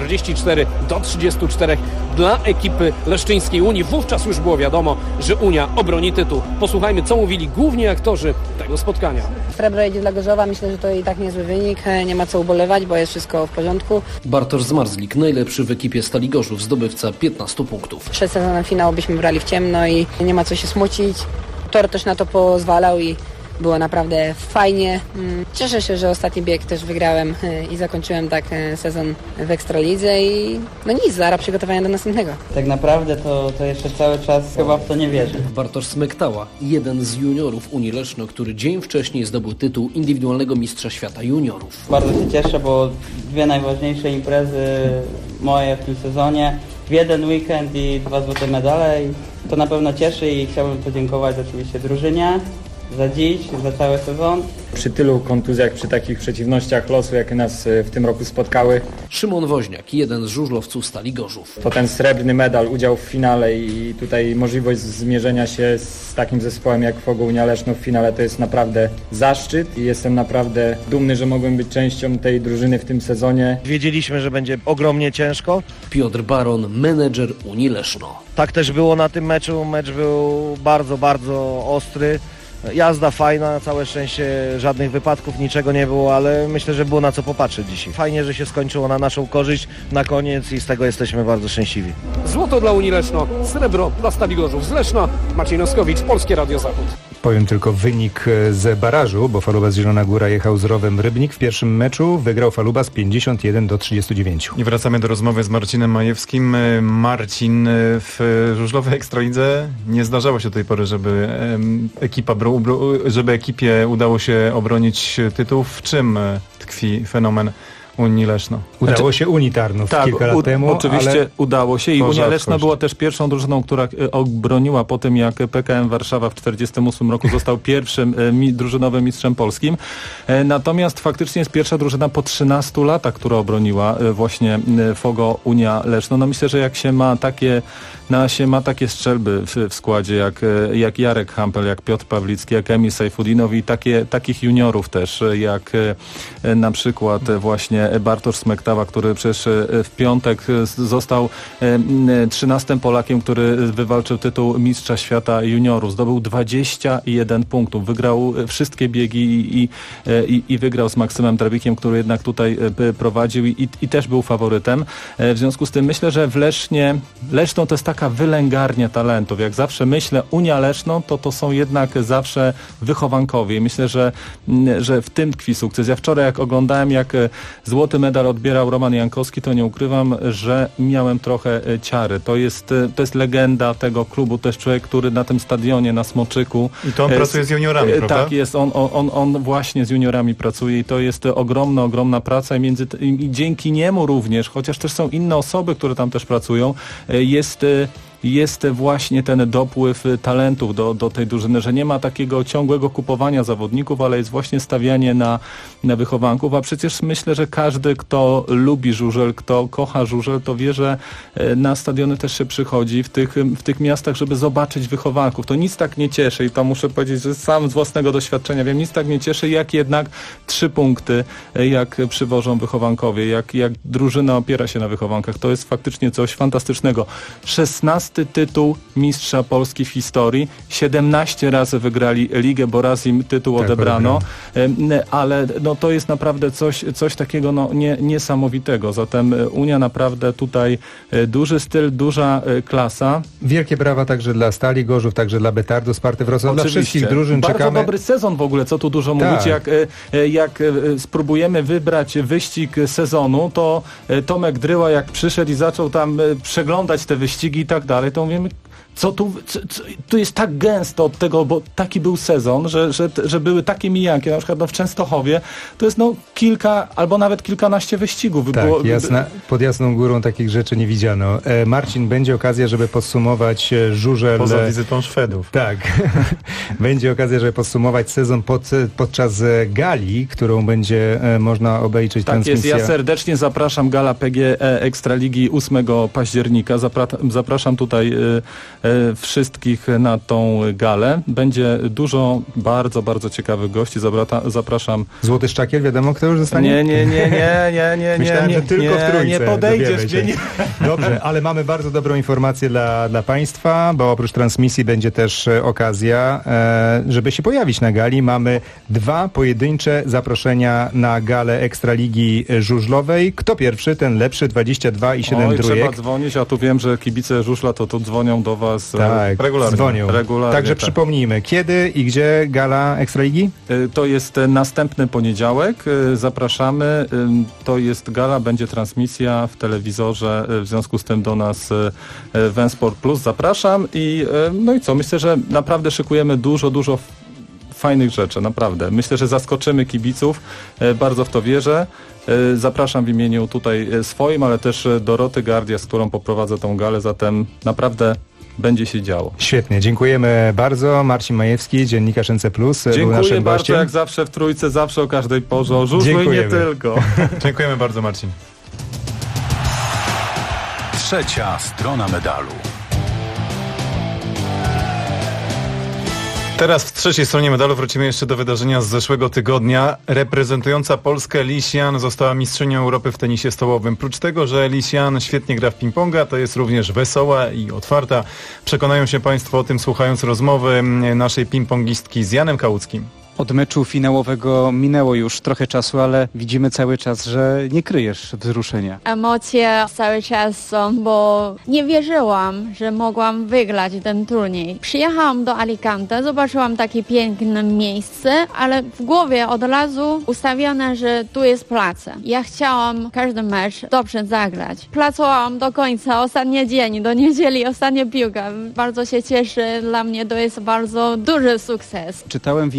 44-34 dla ekipy leszczyńskiej Unii. Wówczas już było wiadomo, że Unia obroni tytuł. Posłuchajmy, co mówili główni aktorzy tego spotkania. Srebro jedzie dla Gorzowa, myślę, że to i tak niezły wynik. Nie ma co ubolewać, bo jest wszystko w porządku. Bartosz Zmarzlik, najlepszy w ekipie Stali Gorzów, zdobywca 15 punktów. Przed sezonem finału byśmy brali w ciemno i nie ma co się smucić. Tor też na to pozwalał i było naprawdę fajnie. Cieszę się, że ostatni bieg też wygrałem i zakończyłem tak sezon w Ekstralidze i no nic, zaraz przygotowania do następnego. Tak naprawdę to jeszcze cały czas chyba w to nie wierzę. Bartosz Smektała, jeden z juniorów Unii Leszno, który dzień wcześniej zdobył tytuł indywidualnego mistrza świata juniorów. Bardzo się cieszę, bo 2 najważniejsze imprezy moje w tym sezonie, w jeden weekend i 2 złote medale i to na pewno cieszy i chciałbym podziękować oczywiście drużynie za dziś, za cały sezon. Przy tylu kontuzjach, przy takich przeciwnościach losu, jakie nas w tym roku spotkały. Szymon Woźniak, jeden z żużlowców Stali Gorzów. To ten srebrny medal, udział w finale i tutaj możliwość zmierzenia się z takim zespołem jak Fogo Unia Leszno w finale to jest naprawdę zaszczyt i jestem naprawdę dumny, że mogłem być częścią tej drużyny w tym sezonie. Wiedzieliśmy, że będzie ogromnie ciężko. Piotr Baron, menedżer Unii Leszno. Tak też było na tym meczu. Mecz był bardzo, bardzo ostry. Jazda fajna, na całe szczęście żadnych wypadków, niczego nie było, ale myślę, że było na co popatrzeć dzisiaj. Fajnie, że się skończyło na naszą korzyść na koniec i z tego jesteśmy bardzo szczęśliwi. Złoto dla Unii Leszno, srebro dla Stali Gorzów. Z Leszna Maciej Noskowicz, Polskie Radio Zachód. Powiem tylko wynik z barażu, bo Falubas Zielona Góra jechał z Rowem Rybnik w pierwszym meczu. Wygrał Falubas 51-39. I wracamy do rozmowy z Marcinem Majewskim. Marcin, w żużlowej Ekstralidze nie zdarzało się do tej pory, żeby ekipie udało się obronić tytuł. W czym tkwi fenomen Unii Leszno. Udało się Unii Tarnów kilka lat temu. Oczywiście ale udało się i Unia Leszno była też pierwszą drużyną, która obroniła po tym, jak PKM Warszawa w 1948 roku został pierwszym drużynowym mistrzem polskim. Natomiast faktycznie jest pierwsza drużyna po 13 latach, która obroniła właśnie Fogo Unia Leszno. No myślę, że jak się ma takie strzelby w składzie, jak Jarek Hampel, jak Piotr Pawlicki, jak Emil Sajfudinow i takich juniorów też, jak na przykład właśnie Bartosz Smektawa, który przecież w piątek został 13 Polakiem, który wywalczył tytuł mistrza świata juniorów. Zdobył 21 punktów. Wygrał wszystkie biegi i wygrał z Maksymem Trabikiem, który jednak tutaj prowadził i też był faworytem. W związku z tym myślę, że w Leszno to jest taka wylęgarnia talentów. Jak zawsze myślę Unia Leszno, to są jednak zawsze wychowankowie. Myślę, że w tym tkwi sukces. Ja wczoraj jak oglądałem, jak złoty medal odbierał Roman Jankowski, to nie ukrywam, że miałem trochę ciary. To jest legenda tego klubu, to jest człowiek, który na tym stadionie, na Smoczyku. I to on pracuje z juniorami, prawda? Tak jest, on właśnie z juniorami pracuje i to jest ogromna praca i dzięki niemu również, chociaż też są inne osoby, które tam też pracują, jest właśnie ten dopływ talentów do tej drużyny, że nie ma takiego ciągłego kupowania zawodników, ale jest właśnie stawianie na wychowanków, a przecież myślę, że każdy, kto lubi żużel, kto kocha żużel, to wie, że na stadiony też się przychodzi w tych miastach, żeby zobaczyć wychowanków. To nic tak nie cieszy i to muszę powiedzieć, że sam z własnego doświadczenia wiem, nic tak nie cieszy, jak jednak 3 punkty, jak przywożą wychowankowie, jak drużyna opiera się na wychowankach. To jest faktycznie coś fantastycznego. 16 tytuł mistrza Polski w historii. 17 razy wygrali ligę, bo raz im tytuł odebrano. Ale to jest naprawdę coś takiego niesamowitego. Zatem Unia naprawdę tutaj duży styl, duża klasa. Wielkie brawa także dla Stali Gorzów, także dla Betardu, Sparty Wrocław, dla wszystkich drużyn. Bardzo czekamy. Dobry sezon w ogóle, co tu dużo mówić. Jak spróbujemy wybrać wyścig sezonu, to Tomek Dryła jak przyszedł i zaczął tam przeglądać te wyścigi i tak dalej, to mówimy, co tu jest tak gęsto od tego, bo taki był sezon, że były takie mijanki, na przykład w Częstochowie, to jest kilka albo nawet kilkanaście wyścigów. Tak, pod Jasną Górą takich rzeczy nie widziano. Marcin, będzie okazja, żeby podsumować żużel. Poza wizytą Szwedów. Tak. Będzie okazja, żeby podsumować sezon podczas gali, którą będzie można obejrzeć transmisję. Tak jest, ja serdecznie zapraszam, gala PGE Ekstraligi 8 października. Zapraszam tutaj wszystkich na tą galę. Będzie dużo bardzo, bardzo ciekawych gości. Zapraszam. Złoty Szczakiel, wiadomo kto już zostanie? Nie. Myślałem, że tylko w trójce. Nie podejdziesz. Dobrze, ale mamy bardzo dobrą informację dla Państwa, bo oprócz transmisji będzie też okazja, żeby się pojawić na gali. Mamy 2 pojedyncze zaproszenia na galę Ekstraligi Żużlowej. Kto pierwszy, ten lepszy, 22 i 7 trójek. Trzeba dzwonić, a tu wiem, że kibice żużla to dzwonią do Was regularnie. Dzwonią. Także przypomnijmy, kiedy i gdzie gala Ekstraligi? To jest następny poniedziałek. Zapraszamy. To jest gala, będzie transmisja w telewizorze, w związku z tym do nas w N-Sport Plus. Zapraszam i co? Myślę, że naprawdę szykujemy dużo fajnych rzeczy, naprawdę. Myślę, że zaskoczymy kibiców. Bardzo w to wierzę. Zapraszam w imieniu tutaj swoim, ale też Doroty Gardia, z którą poprowadzę tą galę, zatem naprawdę będzie się działo. Świetnie, dziękujemy bardzo. Marcin Majewski, dziennikarz NC+. Dziękuję był naszym bardzo, gościem. jak zawsze w trójce, zawsze o każdej porze, o żużlu i nie tylko. Dziękujemy bardzo, Marcin. Trzecia strona medalu. Teraz w trzeciej stronie medalu wrócimy jeszcze do wydarzenia z zeszłego tygodnia. Reprezentująca Polskę Liz Jan została mistrzynią Europy w tenisie stołowym. Prócz tego, że Liz Jan świetnie gra w ping-ponga, to jest również wesoła i otwarta. Przekonają się Państwo o tym, słuchając rozmowy naszej ping-pongistki z Janem Kałuckim. Od meczu finałowego minęło już trochę czasu, ale widzimy cały czas, że nie kryjesz wzruszenia. Emocje cały czas są, bo nie wierzyłam, że mogłam wygrać ten turniej. Przyjechałam do Alicante, zobaczyłam takie piękne miejsce, ale w głowie od razu ustawione, że tu jest plac. Ja chciałam każdy mecz dobrze zagrać. Pracowałam do końca, ostatni dzień, do niedzieli, ostatnia piłka. Bardzo się cieszę, dla mnie to jest bardzo duży sukces. Czytałem w internecie,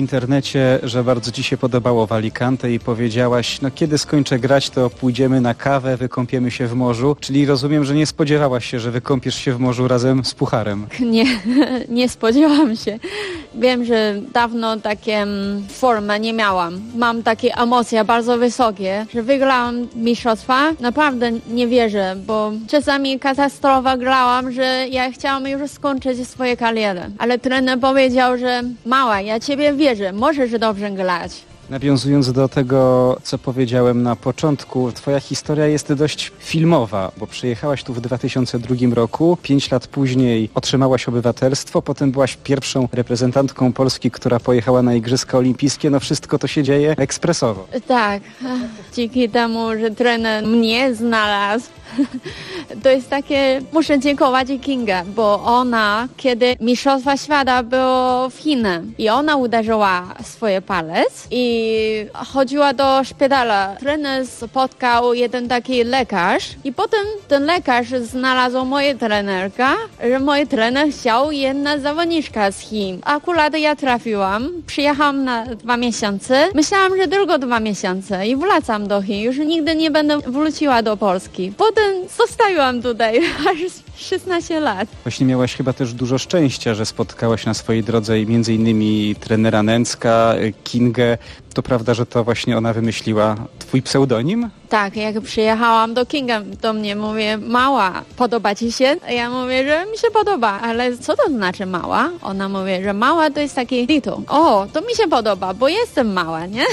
internecie, że bardzo ci się podobało w Alicante i powiedziałaś, no kiedy skończę grać, to pójdziemy na kawę, wykąpiemy się w morzu. Czyli rozumiem, że nie spodziewałaś się, że wykąpiesz się w morzu razem z pucharem. Nie spodziewałam się. Wiem, że dawno takie formy nie miałam. Mam takie emocje bardzo wysokie, że wygrałam mistrzostwa. Naprawdę nie wierzę, bo czasami katastrofa grałam, że ja chciałam już skończyć swoją karierę. Ale trener powiedział, że mała, ja ciebie wierzę, możesz dobrze grać. Nawiązując do tego, co powiedziałem na początku, twoja historia jest dość filmowa, bo przyjechałaś tu w 2002 roku, 5 lat później otrzymałaś obywatelstwo, potem byłaś pierwszą reprezentantką Polski, która pojechała na Igrzyska Olimpijskie. No wszystko to się dzieje ekspresowo. Tak, dzięki temu, że trener mnie znalazł. To jest takie, muszę dziękować Kinga, bo ona, kiedy Mistrzostwa Świata było w Chinach i ona uderzyła swoje palec i chodziła do szpitala. Trener spotkał jeden taki lekarz i potem ten lekarz znalazł moją trenerkę, że mój trener chciał jedna zawodniczka z Chin. Akurat ja trafiłam, przyjechałam na 2 miesiące, myślałam, że tylko 2 miesiące i wracam do Chin, już nigdy nie będę wróciła do Polski. Potem zostawiłam tutaj aż 16 lat. Właśnie miałaś chyba też dużo szczęścia, że spotkałaś na swojej drodze między innymi trenera Nęcka, Kingę. To prawda, że to właśnie ona wymyśliła twój pseudonim? Tak, jak przyjechałam do Kinga, do mnie mówię, mała, podoba ci się? Ja mówię, że mi się podoba, ale co to znaczy mała? Ona mówi, że mała to jest taki little. O, to mi się podoba, bo jestem mała, nie?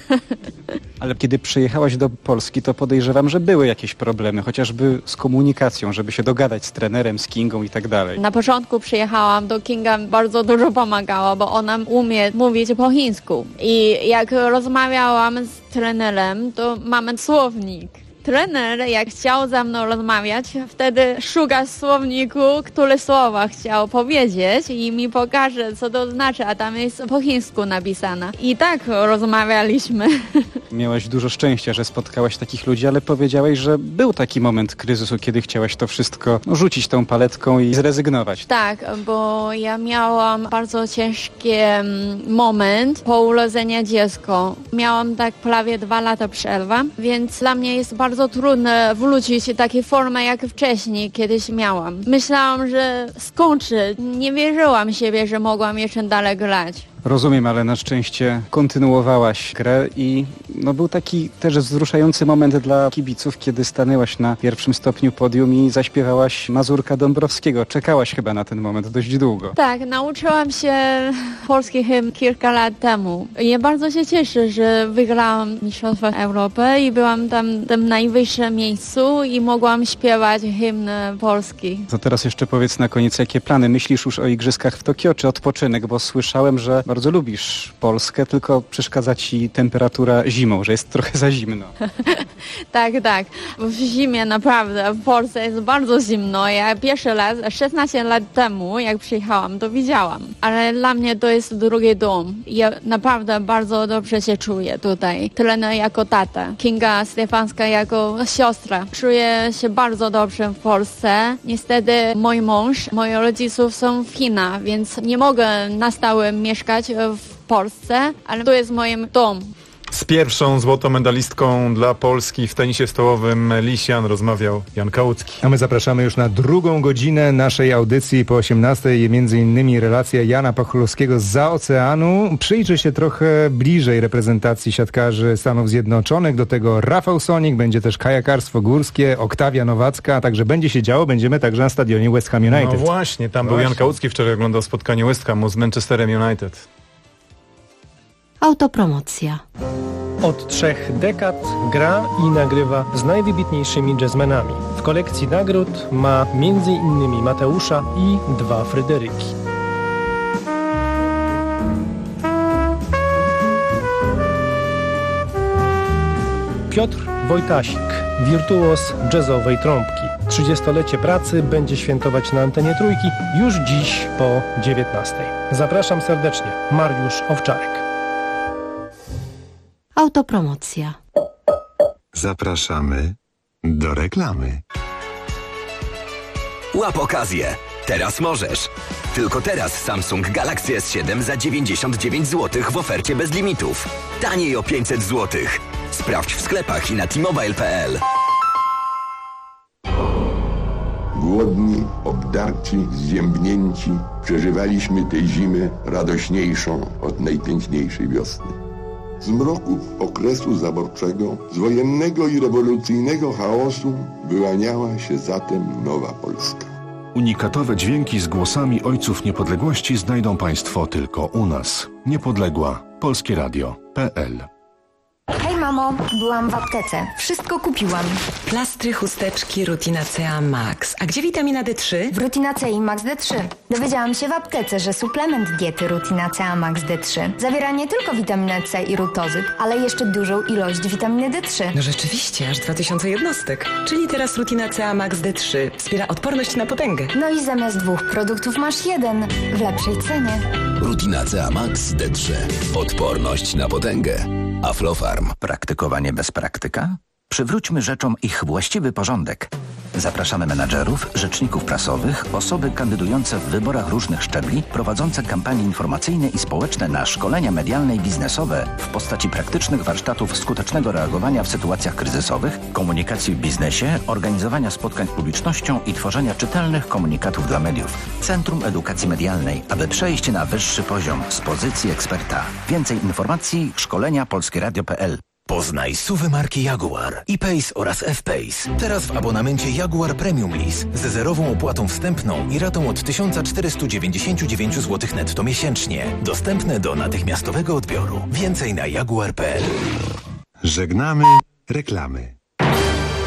Ale kiedy przyjechałaś do Polski, to podejrzewam, że były jakieś problemy, chociażby z komunikacją, żeby się dogadać z trenerem, z Kingą i tak dalej. Na początku przyjechałam do Kinga, bardzo dużo pomagała, bo ona umie mówić po chińsku. I jak rozmawiałam z trenerem, to mamy słownik. Trener, jak chciał ze mną rozmawiać, wtedy szuka w słowniku, które słowa chciał powiedzieć i mi pokaże, co to znaczy, a tam jest po chińsku napisane. I tak rozmawialiśmy. Miałaś dużo szczęścia, że spotkałaś takich ludzi, ale powiedziałaś, że był taki moment kryzysu, kiedy chciałaś to wszystko rzucić tą paletką i zrezygnować. Tak, bo ja miałam bardzo ciężki moment po urodzeniu dziecka. Miałam tak prawie 2 lata przerwa, więc dla mnie jest bardzo trudno wrócić w takiej formie, jak wcześniej kiedyś miałam. Myślałam, że skończę. Nie wierzyłam siebie, że mogłam jeszcze dalej grać. Rozumiem, ale na szczęście kontynuowałaś grę i był taki też wzruszający moment dla kibiców, kiedy stanęłaś na pierwszym stopniu podium i zaśpiewałaś Mazurka Dąbrowskiego. Czekałaś chyba na ten moment dość długo. Tak, nauczyłam się polski hymn kilka lat temu. Ja bardzo się cieszę, że wygrałam Mistrzostwa Europy i byłam tam w tym najwyższym miejscu i mogłam śpiewać hymn polski. To teraz jeszcze powiedz na koniec, jakie plany? Myślisz już o Igrzyskach w Tokio, czy odpoczynek? Bo słyszałem, że bardzo lubisz Polskę, tylko przeszkadza ci temperatura zimą, że jest trochę za zimno. Tak. W zimie naprawdę w Polsce jest bardzo zimno. Ja pierwszy raz, 16 lat temu, jak przyjechałam, to widziałam. Ale dla mnie to jest drugi dom. Ja naprawdę bardzo dobrze się czuję tutaj. Trener jako tata, Kinga Stefańska jako siostra. Czuję się bardzo dobrze w Polsce. Niestety mój mąż, moi rodziców są w Chinach, więc nie mogę na stałe mieszkać w Polsce, ale to jest moim dom. Z pierwszą złotą medalistką dla Polski w tenisie stołowym Lisian rozmawiał Jan Kałucki. A my zapraszamy już na 2. godzinę naszej audycji po 18:00. Między innymi relacja Jana Pachlowskiego zza oceanu. Przyjrzy się trochę bliżej reprezentacji siatkarzy Stanów Zjednoczonych. Do tego Rafał Sonik, będzie też kajakarstwo górskie, Oktawia Nowacka, a także będzie się działo, będziemy także na stadionie West Ham United. No właśnie, tam był Jan Kałucki, wczoraj oglądał spotkanie West Hamu z Manchesterem United. Autopromocja. Od 3 dekad gra i nagrywa z najwybitniejszymi jazzmenami. W kolekcji nagród ma m.in. Mateusza i 2 Fryderyki. Piotr Wojtasik, wirtuoz jazzowej trąbki. 30-lecie pracy będzie świętować na antenie Trójki już dziś po 19:00. Zapraszam serdecznie. Mariusz Owczarek. Autopromocja. Zapraszamy do reklamy. Łap okazję. Teraz możesz. Tylko teraz Samsung Galaxy S7 za 99 zł w ofercie bez limitów. Taniej o 500 zł. Sprawdź w sklepach i na t-mobile.pl. Głodni, obdarci, zziębnięci, przeżywaliśmy tej zimy radośniejszą od najpiękniejszej wiosny. Z mroków okresu zaborczego, z wojennego i rewolucyjnego chaosu wyłaniała się zatem nowa Polska. Unikatowe dźwięki z głosami ojców niepodległości znajdą Państwo tylko u nas. Niepodległa. Polskie Radio.pl. Hej mamo, byłam w aptece. Wszystko kupiłam. Plastry, chusteczki, Rutina CA Max. A gdzie witamina D3? W Rutina CI Max D3. Dowiedziałam się w aptece, że suplement diety Rutina CA Max D3 zawiera nie tylko witaminę C i rutozyt, ale jeszcze dużą ilość witaminy D3. No rzeczywiście, aż 2000 jednostek. Czyli teraz Rutina CA Max D3 wspiera odporność na potęgę. No i zamiast 2 produktów masz 1 w lepszej cenie. Rutina CA Max D3. Odporność na potęgę. Aflofarm. Praktykowanie bez praktyka? Przywróćmy rzeczom ich właściwy porządek. Zapraszamy menadżerów, rzeczników prasowych, osoby kandydujące w wyborach różnych szczebli, prowadzące kampanie informacyjne i społeczne na szkolenia medialne i biznesowe w postaci praktycznych warsztatów skutecznego reagowania w sytuacjach kryzysowych, komunikacji w biznesie, organizowania spotkań z publicznością i tworzenia czytelnych komunikatów dla mediów. Centrum Edukacji Medialnej, aby przejść na wyższy poziom z pozycji eksperta. Więcej informacji szkolenia polskieradio.pl. Poznaj SUV-y marki Jaguar, e-Pace oraz F-Pace. Teraz w abonamencie Jaguar Premium Lease ze zerową opłatą wstępną i ratą od 1499 zł netto miesięcznie. Dostępne do natychmiastowego odbioru. Więcej na jaguar.pl. Żegnamy reklamy.